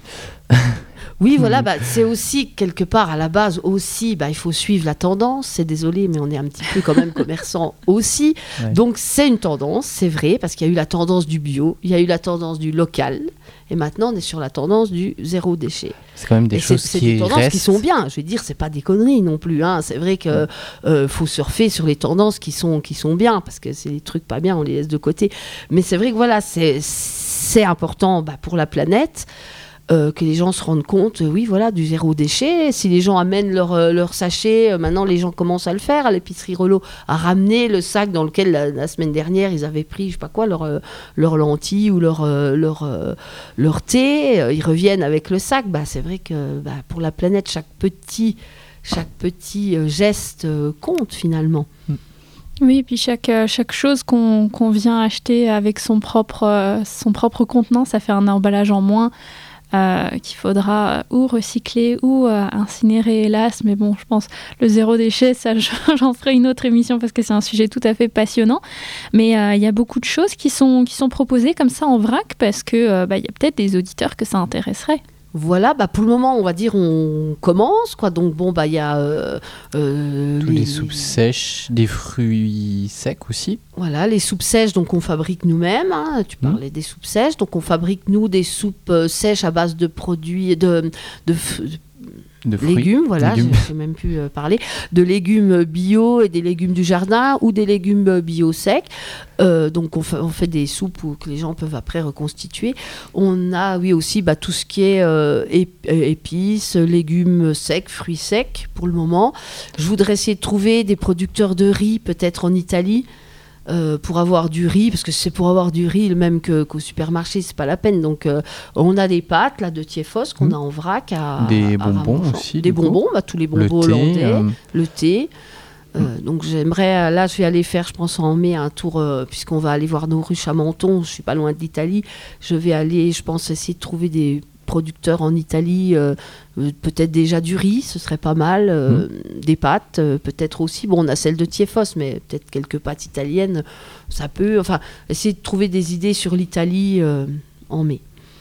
Oui, voilà, bah, c'est aussi quelque part à la base aussi, bah, il faut suivre la tendance. C'est désolé, mais on est un petit peu quand même commerçant aussi. Ouais. Donc c'est une tendance, c'est vrai, parce qu'il y a eu la tendance du bio, il y a eu la tendance du local, et maintenant on est sur la tendance du zéro déchet. C'est quand même des et choses c'est, c'est qui des tendances restent. qui sont bien. Je veux dire, c'est pas des conneries non plus, hein. C'est vrai que euh, faut surfer sur les tendances qui sont qui sont bien, parce que c'est des trucs pas bien, on les laisse de côté. Mais c'est vrai que voilà, c'est c'est important, bah, pour la planète. Euh, que les gens se rendent compte, euh, oui, voilà, du zéro déchet. Si les gens amènent leur, euh, leur sachet, euh, maintenant les gens commencent à le faire. À l'épicerie Rollo, à ramener le sac dans lequel la, la semaine dernière ils avaient pris, je sais pas quoi, leur, euh, leur lentilles ou leur, euh, leur, euh, leur thé. Euh, ils reviennent avec le sac. Bah, c'est vrai que bah, pour la planète, chaque petit, chaque petit euh, geste euh, compte finalement. Oui, et puis chaque, euh, chaque chose qu'on, qu'on vient acheter avec son propre, euh, son propre contenant, ça fait un emballage en moins. Euh, qu'il faudra ou recycler ou euh, incinérer, hélas. Mais bon, je pense le zéro déchet, ça, j'en ferai une autre émission parce que c'est un sujet tout à fait passionnant. Mais il euh, y a beaucoup de choses qui sont, qui sont proposées comme ça en vrac parce qu'il euh, bah, y a peut-être des auditeurs que ça intéresserait. Voilà, bah pour le moment, on va dire, on commence, quoi. Donc bon, bah il y a euh, euh, Tous les, les soupes sèches, des fruits secs aussi. Voilà, les soupes sèches, donc on fabrique nous-mêmes. Hein, tu parlais mmh. des soupes sèches, donc on fabrique nous des soupes euh, sèches à base de produits de, de, de De fruits, légumes, voilà, légumes. j'ai, j'ai même pu euh, parler, de légumes bio et des légumes du jardin ou des légumes bio secs. Euh, donc on fait, on fait des soupes où, que les gens peuvent après reconstituer. On a, oui, aussi bah, tout ce qui est euh, ép- épices, légumes secs, fruits secs pour le moment. Je voudrais essayer de trouver des producteurs de riz, peut-être en Italie. Euh, pour avoir du riz, parce que c'est pour avoir du riz le même que, qu'au supermarché, c'est pas la peine. Donc euh, on a des pâtes là de Thiéphos qu'on mmh. a en vrac à des à bonbons Ramonchamp. aussi, des bonbons, bah, tous les bonbons le thé, hollandais, euh... le thé. Euh, mmh. Donc j'aimerais, là je vais aller faire, je pense en mai, un tour, euh, puisqu'on va aller voir nos ruches à Menton, je suis pas loin de l'Italie, je vais aller, je pense, essayer de trouver des producteurs en Italie, euh, euh, peut-être déjà du riz, ce serait pas mal, euh, mmh. des pâtes, euh, peut-être aussi, bon on a celle de Thiéphos, mais peut-être quelques pâtes italiennes, ça peut, enfin, essayer de trouver des idées sur l'Italie euh, en mai.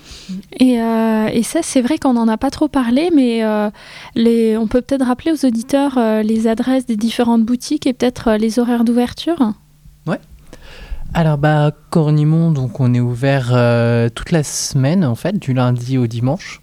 Et, euh, et ça, c'est vrai qu'on n'en a pas trop parlé, mais euh, les, on peut peut-être rappeler aux auditeurs euh, les adresses des différentes boutiques et peut-être euh, les horaires d'ouverture. Ouais. Alors, bah, Cornimont, donc on est ouvert euh, toute la semaine, en fait, du lundi au dimanche.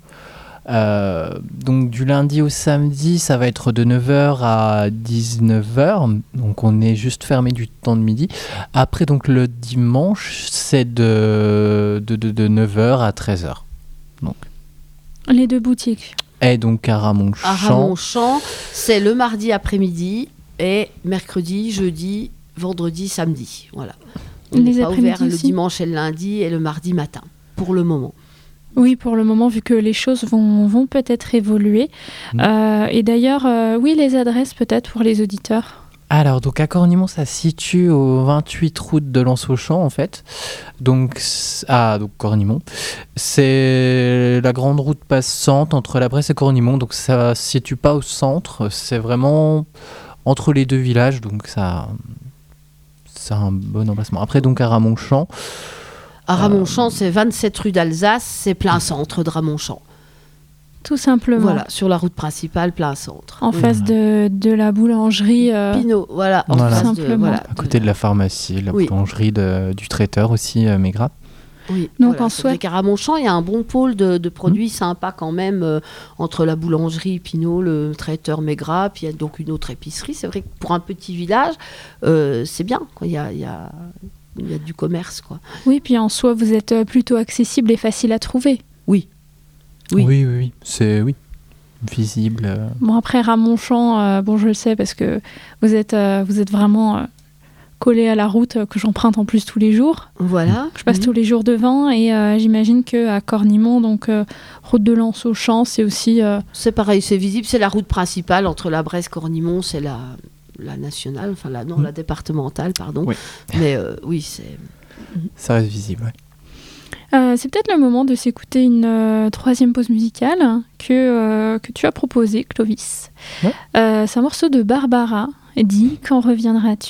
Euh, donc, du lundi au samedi, ça va être de neuf heures à dix-neuf heures. Donc, on est juste fermé du temps de midi. Après, donc, le dimanche, c'est de, de, de, de neuf heures à treize heures. Donc. Les deux boutiques. Et donc, à Ramonchamp. À Ramonchamp, c'est le mardi après-midi et mercredi, jeudi, vendredi, samedi. Voilà. On n'est pas ouvert le dimanche et le lundi et le mardi matin, pour le moment. Oui, pour le moment, vu que les choses vont, vont peut-être évoluer. Mmh. Euh, et d'ailleurs, euh, oui, les adresses peut-être pour les auditeurs. Alors, donc à Cornimont, ça se situe au vingt-huit route de Lens-Auchamp, en fait. Donc, ah, donc Cornimont. C'est la grande route passante entre la Bresse et Cornimont. Donc, ça ne se situe pas au centre. C'est vraiment entre les deux villages. Donc, ça... c'est un bon emplacement. Après, donc à Ramonchamp. À Ramonchamp, euh... c'est vingt-sept rue d'Alsace, c'est plein centre de Ramonchamp. Tout simplement. Voilà, sur la route principale, plein centre. En Oui. face de, de la boulangerie. euh, Pinot, voilà, en Voilà. face de, Simplement. voilà, À côté de la pharmacie, la Oui. boulangerie de- du traiteur aussi, euh, Maigrat. Oui, Donc, voilà, en c'est soi- vrai qu'à Ramonchamp, il y a un bon pôle de, de produits sympas quand même, euh, entre la boulangerie Pinot, le traiteur Maigrat, puis il y a donc une autre épicerie. C'est vrai que pour un petit village, euh, c'est bien, quoi. Il y a, il y a, il y a du commerce, quoi. Oui, puis en soi, vous êtes euh, plutôt accessible et facile à trouver. Oui. Oui, oui, oui. C'est oui. visible. euh. Bon, après, Ramonchamp, euh, bon, je le sais parce que vous êtes, euh, vous êtes vraiment euh, collé à la route euh, que j'emprunte en plus tous les jours. Voilà. Je passe Mhm. tous les jours devant et euh, j'imagine qu'à Cornimont, donc euh, route de Lens au Champ, c'est aussi. euh, C'est pareil, c'est visible, c'est la route principale entre la Bresse-Cornimont, c'est la, la nationale, enfin la, non, Mhm. la départementale, pardon. Oui. Mais euh, oui, c'est... Ça reste visible, ouais. Euh, c'est peut-être le moment de s'écouter une euh, troisième pause musicale que, euh, que tu as proposée, Clovis. Ouais. Euh, c'est un morceau de Barbara, dit « Quand reviendras-tu ?»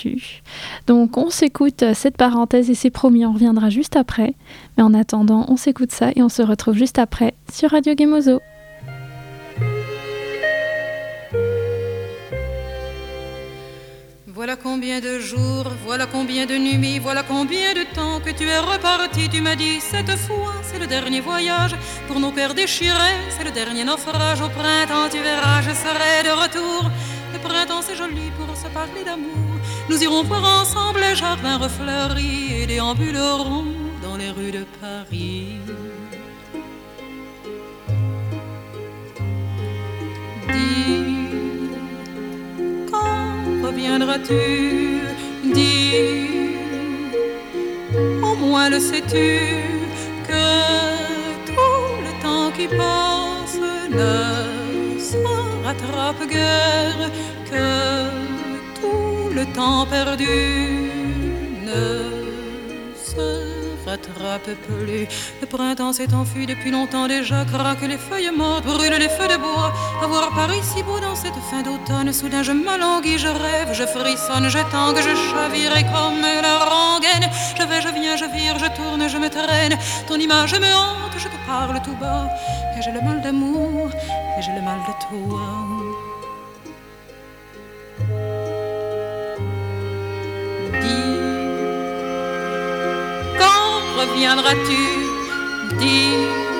Donc on s'écoute cette parenthèse et c'est promis, on reviendra juste après. Mais en attendant, on s'écoute ça et on se retrouve juste après sur Radio Gemozo. Voilà combien de jours, voilà combien de nuits, voilà combien de temps que tu es reparti. Tu m'as dit cette fois, c'est le dernier voyage. Pour nos cœurs déchirés, c'est le dernier naufrage. Au printemps, tu verras, je serai de retour. Le printemps, c'est joli pour se parler d'amour. Nous irons voir ensemble les jardins refleuris et déambulerons dans les rues de Paris. Dis, reviendras-tu? Dis, au moins le sais-tu, que tout le temps qui passe ne se rattrape guère, que tout le temps perdu ne se rattrape plus. Le printemps s'est enfui depuis longtemps déjà, craquent les feuilles mortes, brûlent les feux de bois. À voir Paris si beau dans cette fin d'automne, soudain je m'alanguis, je rêve, je frissonne, je tangue, je chavire et comme la rengaine. Je vais, je viens, je vire, je tourne, je me traîne. Ton image me hante, je te parle tout bas. Et j'ai le mal d'amour, et j'ai le mal de toi. Reviendras-tu? Dis,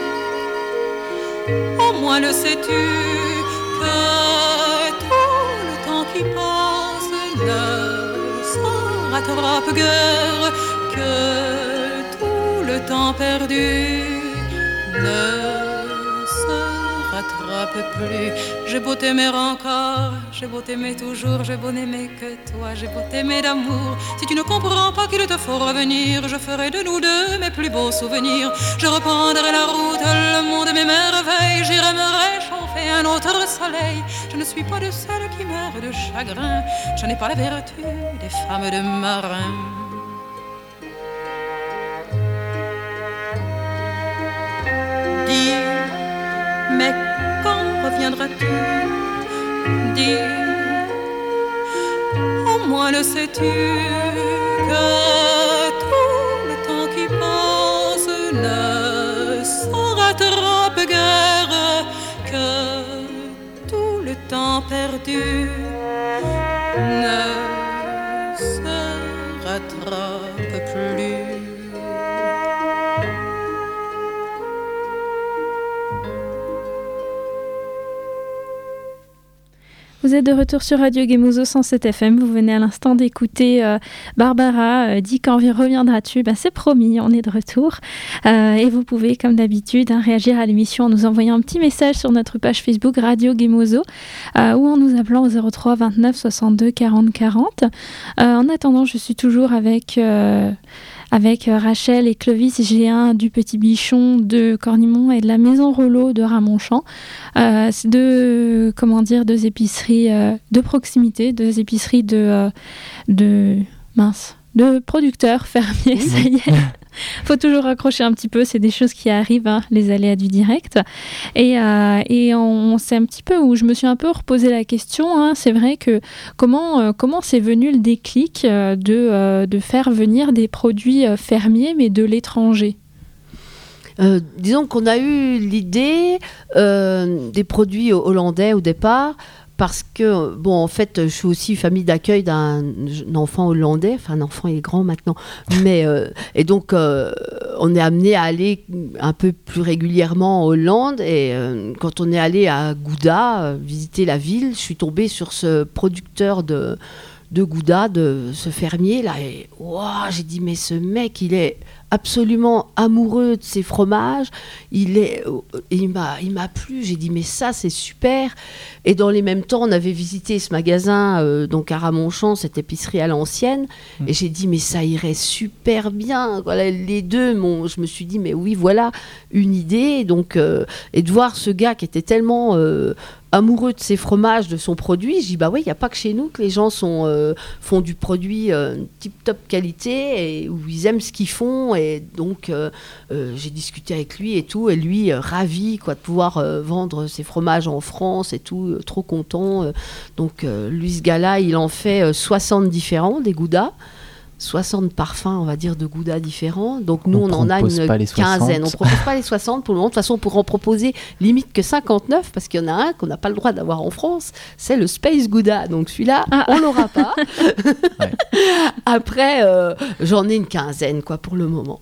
au moins le sais-tu, que tout le temps qui passe ne se rattrape guère, que tout le temps perdu ne se rattrape plus. J'ai beau t'aimer encore, j'ai beau t'aimer toujours, j'ai beau n'aimer que toi, j'ai beau t'aimer d'amour. Si tu ne comprends pas qu'il te faut revenir, je ferai de nous deux mes plus beaux souvenirs. Je reprendrai la route, le monde mes merveilles, j'irai me réchauffer un autre soleil. Je ne suis pas de celles qui meurent de chagrin, je n'ai pas la vertu des femmes de marins. Dis, mais quand reviendras-tu? Dis, au moins le sais-tu, que tout le temps qui passe ne se rattrape guère, que tout le temps perdu ne se rattrape plus. Vous êtes de retour sur Radio Gemozo cent sept F M. Vous venez à l'instant d'écouter euh, Barbara, euh, dit quand reviendras-tu? Ben, c'est promis, on est de retour. Euh, et vous pouvez, comme d'habitude, hein, réagir à l'émission en nous envoyant un petit message sur notre page Facebook Radio Gemozo euh, ou en nous appelant au zéro trois vingt-neuf soixante-deux quarante quarante. Euh, en attendant, je suis toujours avec... Euh, Avec Rachel et Clovis, j'ai un du Petit Bichon de Cornimont et de la Maison Rollo de Ramonchamp. Euh, c'est deux, comment dire, deux épiceries euh, de proximité, deux épiceries de, euh, de mince, de producteurs fermiers, ça y est. Faut toujours raccrocher un petit peu, c'est des choses qui arrivent, hein, les aléas du direct. Et, euh, et on, c'est un petit peu où je me suis un peu reposé la question. Hein, c'est vrai que comment euh, comment c'est venu le déclic euh, de euh, de faire venir des produits euh, fermiers, mais de l'étranger. Euh, disons qu'on a eu l'idée euh, des produits hollandais au départ, parce que, bon, en fait, je suis aussi famille d'accueil d'un enfant hollandais, enfin, un enfant, il est grand maintenant, mais, euh, et donc, euh, on est amené à aller un peu plus régulièrement en Hollande, et euh, quand on est allé à Gouda, euh, visiter la ville, je suis tombée sur ce producteur de, de Gouda, de ce fermier, là, et wow, j'ai dit, mais ce mec, il est absolument amoureux de ses fromages, il, est, il, m'a, il m'a plu, j'ai dit mais ça c'est super. Et dans les mêmes temps on avait visité ce magasin euh, donc à Ramonchamp, cette épicerie à l'ancienne, mmh. et j'ai dit mais ça irait super bien, voilà, les deux, mon, je me suis dit mais oui voilà une idée, donc, euh, et de voir ce gars qui était tellement euh, amoureux de ses fromages, de son produit, je dis bah oui, il n'y a pas que chez nous que les gens sont, euh, font du produit euh, tip-top qualité, et où ils aiment ce qu'ils font. Et donc euh, euh, j'ai discuté avec lui et tout, et lui euh, ravi quoi, de pouvoir euh, vendre ses fromages en France et tout, euh, trop content. Euh, donc euh, lui ce gars-là, il en fait euh, soixante différents, des Gouda. soixante parfums, on va dire, de Gouda différents. Donc nous, on, on en a une quinzaine. On ne propose pas les soixante pour le moment. De toute façon, on pourra en proposer limite que cinquante-neuf, parce qu'il y en a un qu'on n'a pas le droit d'avoir en France, c'est le Space Gouda. Donc celui-là, ah. on ne l'aura pas. Ouais. Après, euh, j'en ai une quinzaine, quoi, pour le moment.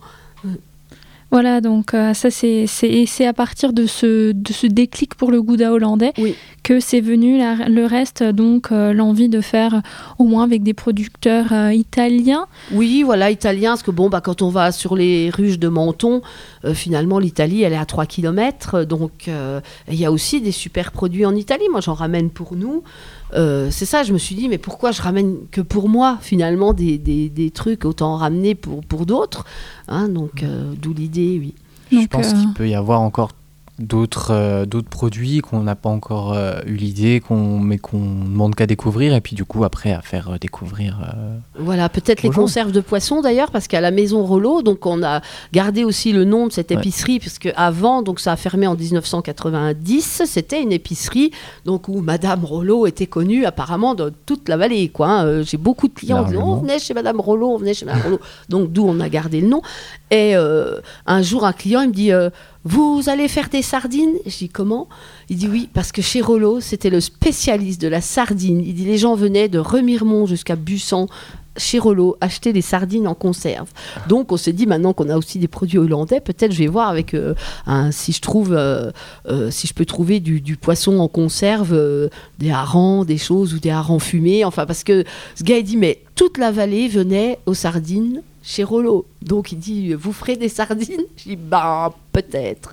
Voilà, donc euh, ça c'est, c'est, c'est à partir de ce, de ce déclic pour le Gouda hollandais oui. que c'est venu la, le reste, donc euh, l'envie de faire au moins avec des producteurs euh, italiens. Oui, voilà, italiens, parce que bon, bah, quand on va sur les ruches de Menton, euh, finalement l'Italie elle est à trois kilomètres, donc il euh, y a aussi des super produits en Italie. Moi j'en ramène pour nous. Euh, c'est ça, je me suis dit, mais pourquoi je ramène que pour moi, finalement, des, des, des trucs, autant en ramener pour, pour d'autres, hein, donc euh, d'où l'idée, oui. Je donc, pense euh... qu'il peut y avoir encore d'autres, euh, d'autres produits qu'on n'a pas encore euh, eu l'idée, qu'on, mais qu'on demande qu'à découvrir, et puis du coup, après, à faire euh, découvrir... Euh, voilà, peut-être les gens. Conserves de poissons, d'ailleurs, parce qu'à la Maison Rollo, donc on a gardé aussi le nom de cette épicerie, ouais. puisque avant, donc ça a fermé en dix-neuf cent quatre-vingt-dix, c'était une épicerie donc, où Madame Rollo était connue apparemment dans toute la vallée, quoi. Hein. Euh, j'ai beaucoup de clients qui disent, on venait chez Madame Rollo, on venait chez Madame Rollo, donc d'où on a gardé le nom. Et euh, un jour, un client, il me dit... Euh, vous allez faire des sardines ? Je dis comment ? Il dit oui, parce que chez Rollo, c'était le spécialiste de la sardine. Il dit les gens venaient de Remiremont jusqu'à Bussan, chez Rollo, acheter des sardines en conserve. Donc on s'est dit maintenant qu'on a aussi des produits hollandais, peut-être je vais voir avec euh, un, si je trouve, euh, euh, si je peux trouver du, du poisson en conserve, euh, des harengs, des choses ou des harengs fumés. Enfin parce que ce gars il dit mais toute la vallée venait aux sardines chez Rollo. Donc il dit vous ferez des sardines ? Je dis bah peut-être.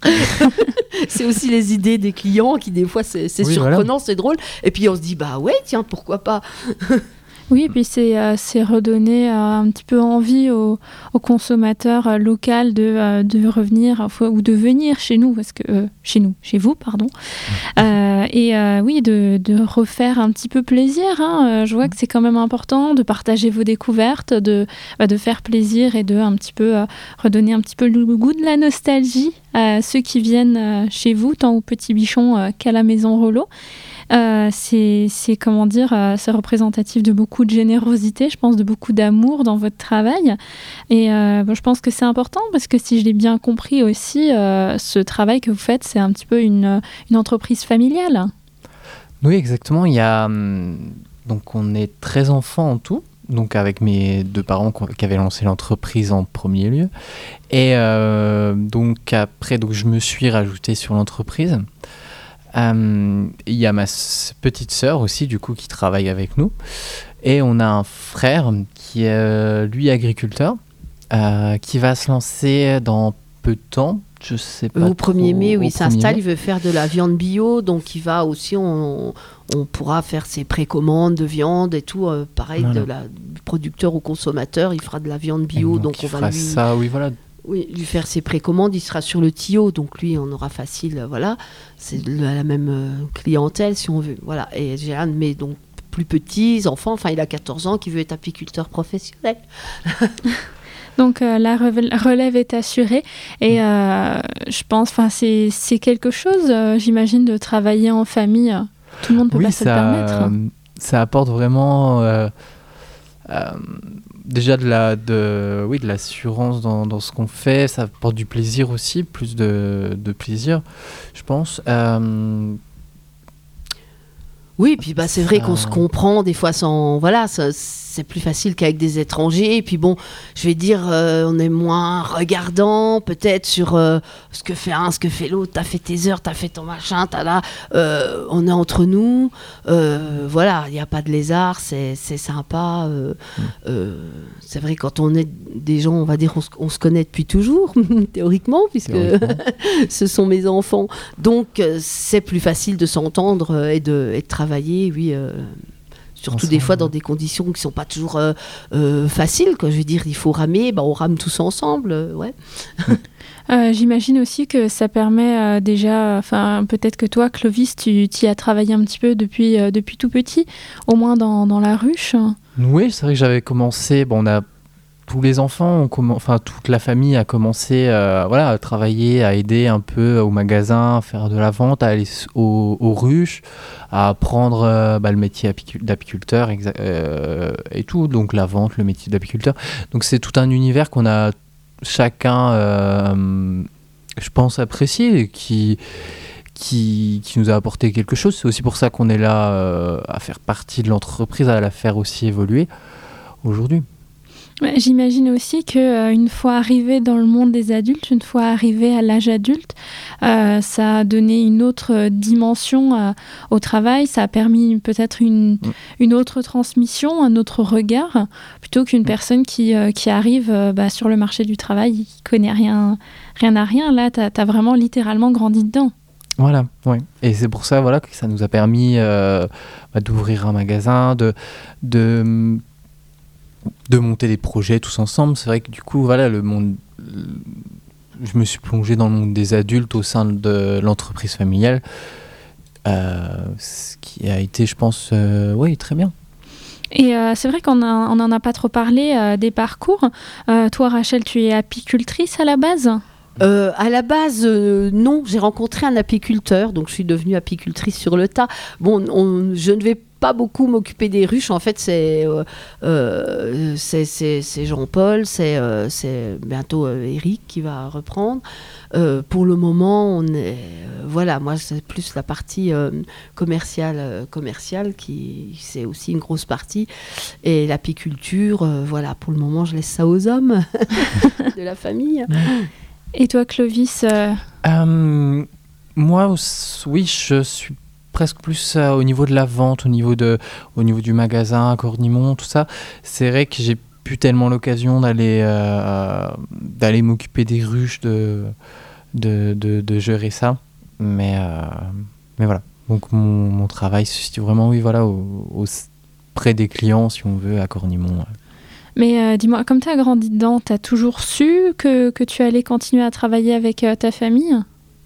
C'est aussi les idées des clients qui des fois c'est, c'est oui, surprenant, voilà. C'est drôle. Et puis on se dit bah ouais tiens pourquoi pas. Oui, et puis c'est, euh, c'est redonner euh, un petit peu envie aux, aux consommateurs euh, locaux de, euh, de revenir enfin, ou de venir chez nous, parce que euh, chez nous, chez vous, pardon. Euh, et euh, oui, de, de refaire un petit peu plaisir. Hein. Euh, je vois que c'est quand même important de partager vos découvertes, de, bah, de faire plaisir et de un petit peu euh, redonner un petit peu le goût de la nostalgie à ceux qui viennent euh, chez vous, tant au Petit Bichon euh, qu'à la Maison Rollo. Euh, c'est, c'est comment dire, euh, c'est représentatif de beaucoup de générosité, je pense, de beaucoup d'amour dans votre travail. Et euh, bon, je pense que c'est important parce que si je l'ai bien compris aussi, euh, ce travail que vous faites, c'est un petit peu une, une entreprise familiale. Oui, exactement. Il y a donc on est treize enfants en tout. Donc avec mes deux parents qui avaient lancé l'entreprise en premier lieu. Et euh, donc après, donc, je me suis rajouté sur l'entreprise. Il euh, y a ma s- petite sœur aussi, du coup, qui travaille avec nous. Et on a un frère qui est, euh, lui, agriculteur, euh, qui va se lancer dans peu de temps. Je sais pas. Au premier mai, oui, il s'installe, mai. Il veut faire de la viande bio. Donc, il va aussi, on, on pourra faire ses précommandes de viande et tout. Euh, pareil, voilà. de la, du producteur au consommateur, il fera de la viande bio. Donc, donc il on fera va lui... ça, oui, voilà. Oui, lui faire ses précommandes, il sera sur le Tio, donc lui, on aura facile, euh, voilà. C'est la, la même euh, clientèle, si on veut. Voilà. Et j'ai un de mes donc, plus petits enfants, enfin, il a quatorze ans, qui veut être apiculteur professionnel. Donc euh, la relève est assurée et euh, je pense, enfin c'est c'est quelque chose, euh, j'imagine, de travailler en famille. Tout le monde peut oui, pas se ça, le permettre. Euh, ça apporte vraiment. Euh, euh, déjà de la, de, oui, de l'assurance dans, dans ce qu'on fait, ça apporte du plaisir aussi, plus de, de plaisir, je pense. Euh, Oui, puis bah, c'est vrai Ça- qu'on se comprend des fois sans... Voilà, ça- c'est plus facile qu'avec des étrangers. Et puis bon, je vais dire, euh, on est moins regardant peut-être sur euh, ce que fait un, ce que fait l'autre. T'as fait tes heures, t'as fait ton machin, t'as là... euh, on est entre nous. euh, voilà, il n'y a pas de lézard, c'est, c'est sympa. euh, euh, c'est vrai, quand on est des gens, on va dire, on se, on se connaît depuis toujours, théoriquement, puisque Théoriquement. ce sont mes enfants. Donc, euh, c'est plus facile de s'entendre euh, et, de, et de travailler, oui. euh, surtout Ensemble. des fois dans des conditions qui ne sont pas toujours euh, euh, faciles. Quoi. Je veux dire, il faut ramer, bah, on rame tous ensemble. euh, ouais. Euh, j'imagine aussi que ça permet euh, déjà, enfin peut-être que toi, Clovis, tu y as travaillé un petit peu depuis, euh, depuis tout petit, au moins dans, dans la ruche. Oui, c'est vrai que j'avais commencé. Bon, on a tous les enfants, ont commen- enfin toute la famille a commencé, euh, voilà, à travailler, à aider un peu au magasin, à faire de la vente, à aller s- aux, aux ruches, à apprendre euh, bah, le métier apicu- d'apiculteur exa- euh, et tout. Donc la vente, le métier d'apiculteur. Donc c'est tout un univers qu'on a chacun, euh, je pense, apprécié et qui qui, qui nous a apporté quelque chose. C'est aussi pour ça qu'on est là euh, à faire partie de l'entreprise, à la faire aussi évoluer aujourd'hui. Ouais, j'imagine aussi qu'une fois arrivé dans le monde des adultes, une fois arrivé à l'âge adulte, euh, ça a donné une autre dimension euh, au travail, ça a permis peut-être une, Mm. une autre transmission, un autre regard, plutôt qu'une personne qui, euh, qui arrive euh, bah, sur le marché du travail, qui connaît rien, rien à rien. Là, tu as vraiment littéralement grandi dedans. Voilà, ouais. Et c'est pour ça, voilà, que ça nous a permis euh, bah, d'ouvrir un magasin, de, de, de monter des projets tous ensemble. C'est vrai que du coup, voilà, le monde, le- je me suis plongé dans le monde des adultes au sein de l'entreprise familiale, euh, ce qui a été, je pense, euh, oui, très bien. Et euh, c'est vrai qu'on n'en a pas trop parlé euh, des parcours. Euh, toi, Rachel, tu es apicultrice à la base ? Euh, à la base, euh, non, j'ai rencontré un apiculteur, donc je suis devenue apicultrice sur le tas. Bon, on- je ne vais pas beaucoup m'occuper des ruches, en fait, c'est, euh, euh, c'est, c'est, c'est Jean-Paul, c'est, euh, c'est bientôt euh, Eric qui va reprendre. Euh, pour le moment, on est, euh, voilà, moi, c'est plus la partie euh, commerciale, euh, commerciale qui, c'est aussi une grosse partie. Et l'apiculture, euh, voilà, pour le moment, je laisse ça aux hommes de la famille. Et toi, Clovis euh, Euh, moi, aussi, oui, je suis presque plus euh, au niveau de la vente, au niveau, de, au niveau du magasin, à Cornimont, tout ça. C'est vrai que j'ai plus tellement l'occasion d'aller euh, d'aller m'occuper des ruches, de, de, de, de gérer ça. Mais, euh, mais voilà. Donc mon, mon travail se situe vraiment, oui, voilà, au, au- près des clients, si on veut, à Cornimont. Ouais. Mais euh, dis-moi, comme tu as grandi dedans, tu as toujours su que, que tu allais continuer à travailler avec euh, ta famille ?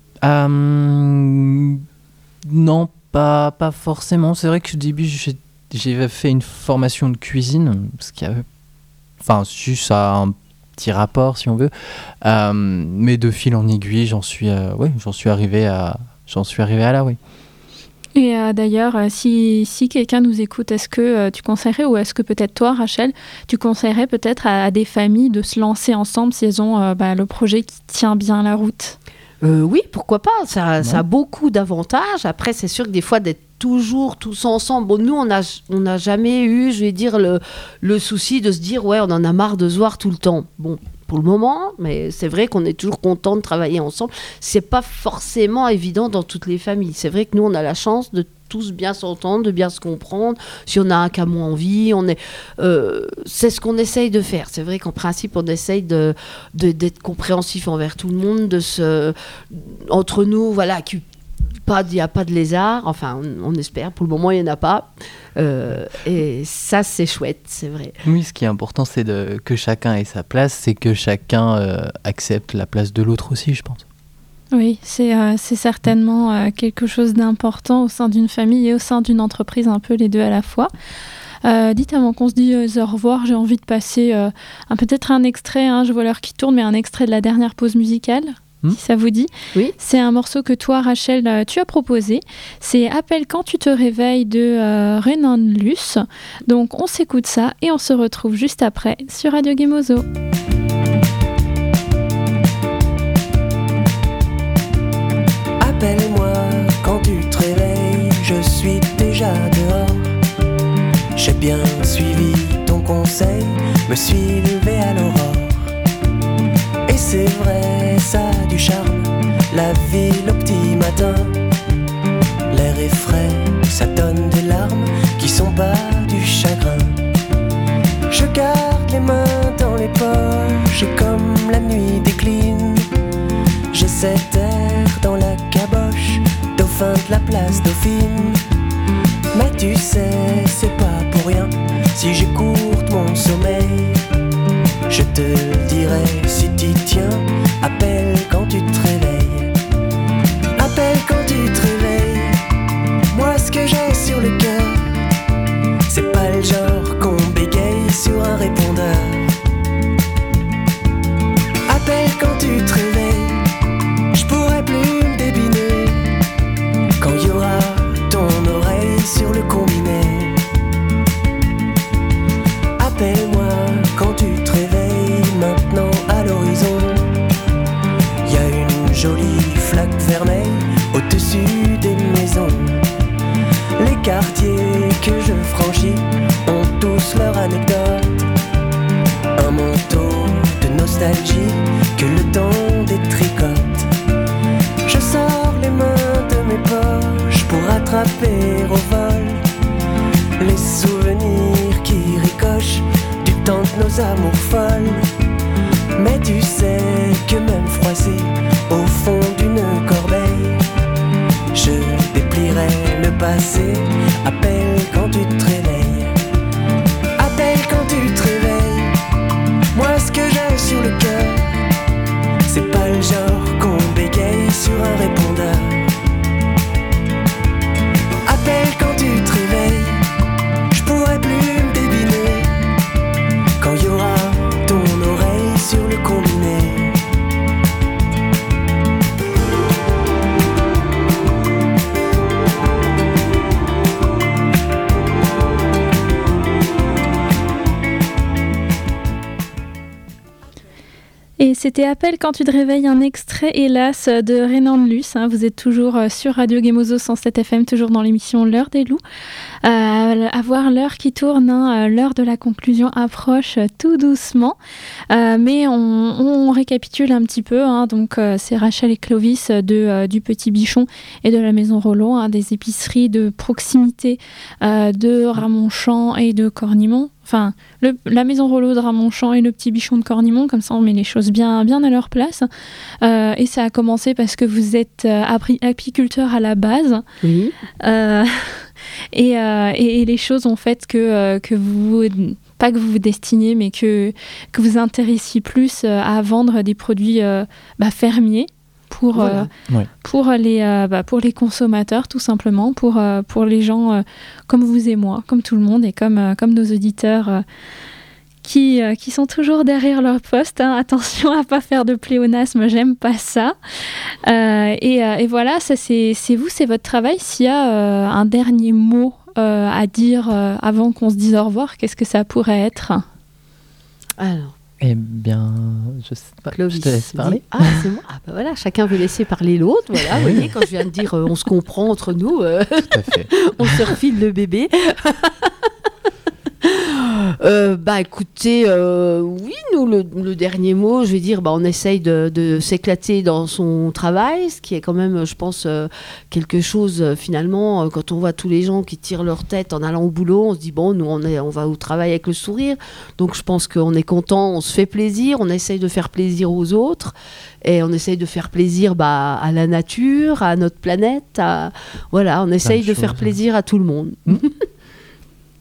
Euh, non, pas, pas forcément. C'est vrai que au début, j'ai, j'ai fait une formation de cuisine, parce qu'il y avait... Enfin, juste ça a un petit rapport, si on veut. Euh, mais de fil en aiguille, j'en suis, euh, ouais, j'en suis arrivé à, j'en suis arrivé à là, oui. Et euh, d'ailleurs, euh, si, si quelqu'un nous écoute, est-ce que euh, tu conseillerais, ou est-ce que peut-être toi, Rachel, tu conseillerais peut-être à, à des familles de se lancer ensemble si elles ont euh, bah, le projet qui tient bien la route ? Euh, oui, pourquoi pas, ça, Ouais. ça a beaucoup d'avantages. Après, c'est sûr que des fois, d'être toujours tous ensemble, bon, nous, on n'a on n'a jamais eu, je vais dire, le, le souci de se dire, ouais, on en a marre de se voir tout le temps. Bon, pour le moment, mais c'est vrai qu'on est toujours content de travailler ensemble. C'est pas forcément évident dans toutes les familles. C'est vrai que nous, on a la chance de tous bien s'entendre, de bien se comprendre. Si on a un qui a moins envie, on est, euh, c'est ce qu'on essaye de faire. C'est vrai qu'en principe, on essaye de, de- d'être compréhensif envers tout le monde, de se, entre nous, voilà, qu'il n'y a pas de lézard. Enfin, on, on espère. Pour le moment, il n'y en a pas. Euh, et ça, c'est chouette, c'est vrai. Oui, ce qui est important, c'est de, que chacun ait sa place, c'est que chacun euh, accepte la place de l'autre aussi, je pense. Oui, c'est euh, c'est certainement euh, quelque chose d'important au sein d'une famille et au sein d'une entreprise, un peu les deux à la fois. Euh, dites avant qu'on se dise au revoir, j'ai envie de passer euh, un, peut-être un extrait, hein, je vois l'heure qui tourne, mais un extrait de la dernière pause musicale. si ça vous dit. Oui. C'est un morceau que toi, Rachel, euh, tu as proposé. C'est Appelle quand tu te réveilles de euh, Renan Luce. Donc, on s'écoute ça et on se retrouve juste après sur Radio Gemozo. Appelle-moi quand tu te réveilles, je suis déjà dehors. J'ai bien suivi ton conseil, me suis levé à l'aurore. Et c'est vrai, ça a du charme, la ville au petit matin. L'air est frais, ça donne des larmes qui sont pas du chagrin. Je garde les mains dans les poches et comme la nuit décline, j'ai cet air dans la caboche, dauphin de la place Dauphine. Mais tu sais, c'est pas pour rien si j'écoute mon sommeil. Je te le dirai si t'y tiens, appelle quand tu te réveilles. Appelle quand tu te réveilles. Moi ce que j'ai sur le cœur, c'est pas le genre qu'on bégaye sur un répondeur. Appelle quand tu te réveilles, je pourrai plus me débiner quand il y aura ton oreille sur le combiné. Appelle-moi quand tu te réveilles, maintenant à l'horizon. Il y a une jolie flaque vermeille au-dessus des maisons. Les quartiers que je franchis ont tous leur anecdote. Un manteau de nostalgie que le temps détricote. Je sors les mains de mes poches pour attraper au vol les souvenirs qui ricochent du temps de nos amours folles. Mais tu sais que même froissé au fond d'une corbeille, je déplierai le passé. Appelle quand tu te réveilles. Appelle quand tu te réveilles. Moi ce que j'ai sur le cœur, c'est pas le genre qu'on bégaye sur un répondeur. Appelle quand tu te réveilles, je pourrai plus me débiner quand il y aura ton oreille sur le combiné. Et c'était Appel quand tu te réveilles, un extrait hélas de Renan Luce. Hein. Vous êtes toujours sur Radio Gemozo cent sept F M, toujours dans l'émission L'heure des loups. Euh, à voir l'heure qui tourne, hein, l'heure de la conclusion approche tout doucement. Euh, mais on, on récapitule un petit peu. Hein. Donc euh, c'est Rachel et Clovis de, euh, du Petit Bichon et de la Maison Rollo, hein, des épiceries de proximité euh, de Ramonchamp et de Cornimont. Enfin, le, la Maison Rollo de Ramonchamp et le Petit Bichon de Cornimont, comme ça on met les choses bien, bien à leur place. Euh, et ça a commencé parce que vous êtes euh, apiculteur à la base. Oui. Euh, et, euh, et, et les choses ont fait que, euh, que vous... pas que vous vous destiniez, mais que, que vous intéressiez plus à vendre des produits euh, bah, fermiers. Pour, voilà. euh, ouais. pour, les, euh, bah, pour les consommateurs, tout simplement, pour, euh, pour les gens euh, comme vous et moi, comme tout le monde, et comme, euh, comme nos auditeurs euh, qui, euh, qui sont toujours derrière leur poste. Hein. Attention à ne pas faire de pléonasme, j'aime pas ça. Euh, et, euh, et voilà, ça, c'est, c'est vous, c'est votre travail. S'il y a euh, un dernier mot euh, à dire euh, avant qu'on se dise au revoir, qu'est-ce que ça pourrait être ? Alors. Eh bien, je sais pas, Clovis, je te laisse parler. Dit, ah, c'est moi. Ah, bah voilà, chacun veut laisser parler l'autre. Voilà, vous voyez, quand je viens de dire euh, on se comprend entre nous, euh, Tout à fait. on se refile le bébé. Euh, bah écoutez, euh, oui, nous le, le dernier mot, je vais dire, bah on essaye de, de s'éclater dans son travail, ce qui est quand même, je pense, euh, quelque chose euh, finalement. Euh, quand on voit tous les gens qui tirent leur tête en allant au boulot, on se dit bon, nous on est, on va au travail avec le sourire. Donc je pense qu'on est content, on se fait plaisir, on essaye de faire plaisir aux autres et on essaye de faire plaisir bah, à la nature, à notre planète, à, voilà, on essaye de, de faire plaisir à tout le monde.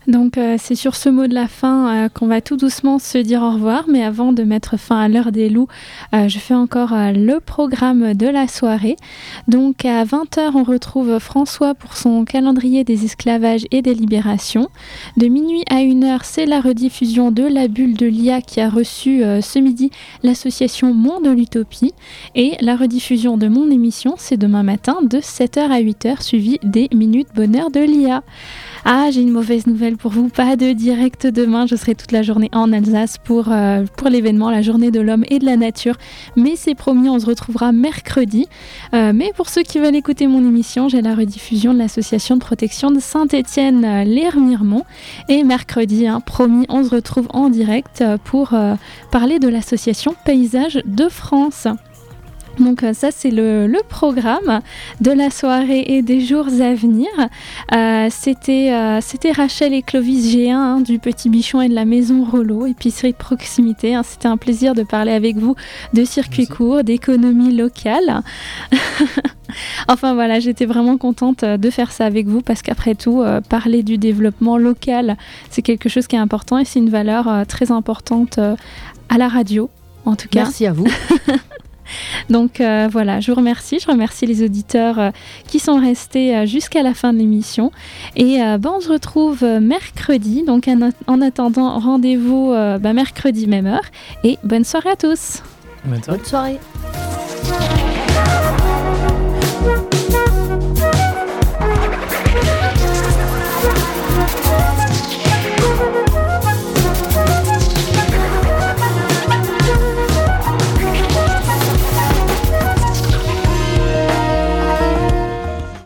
Donc euh, c'est sur ce mot de la fin euh, qu'on va tout doucement se dire au revoir, mais avant de mettre fin à l'heure des loups, euh, je fais encore euh, le programme de la soirée. Donc à vingt heures, on retrouve François pour son calendrier des esclavages et des libérations. De minuit à une heure, c'est la rediffusion de La Bulle de l'I A qui a reçu euh, ce midi l'association Monde de l'Utopie. Et la rediffusion de mon émission, c'est demain matin de sept heures à huit heures, suivi des Minutes Bonheur de l'I A. Ah, j'ai une mauvaise nouvelle pour vous, pas de direct demain, je serai toute la journée en Alsace pour, euh, pour l'événement, la journée de l'homme et de la nature, mais c'est promis, on se retrouvera mercredi. Euh, mais pour ceux qui veulent écouter mon émission, j'ai la rediffusion de l'association de protection de Saint-Étienne, euh, les Remiremont, et mercredi, hein, promis, on se retrouve en direct pour euh, parler de l'association Paysages de France. Donc ça c'est le, le programme de la soirée et des jours à venir. Euh, c'était, euh, c'était Rachel et Clovis G un hein, du Petit Bichon et de la Maison Rollo, épicerie de proximité. Hein. C'était un plaisir de parler avec vous de circuits courts, d'économie locale. Enfin voilà, j'étais vraiment contente de faire ça avec vous parce qu'après tout, euh, parler du développement local, c'est quelque chose qui est important et c'est une valeur euh, très importante euh, à la radio en tout cas. Merci à vous. Donc euh, voilà, je vous remercie, je remercie les auditeurs euh, qui sont restés euh, jusqu'à la fin de l'émission et euh, bah, on se retrouve euh, mercredi, donc en, en attendant rendez-vous euh, bah, mercredi même heure et bonne soirée à tous. Bonne soirée. Bonne soirée.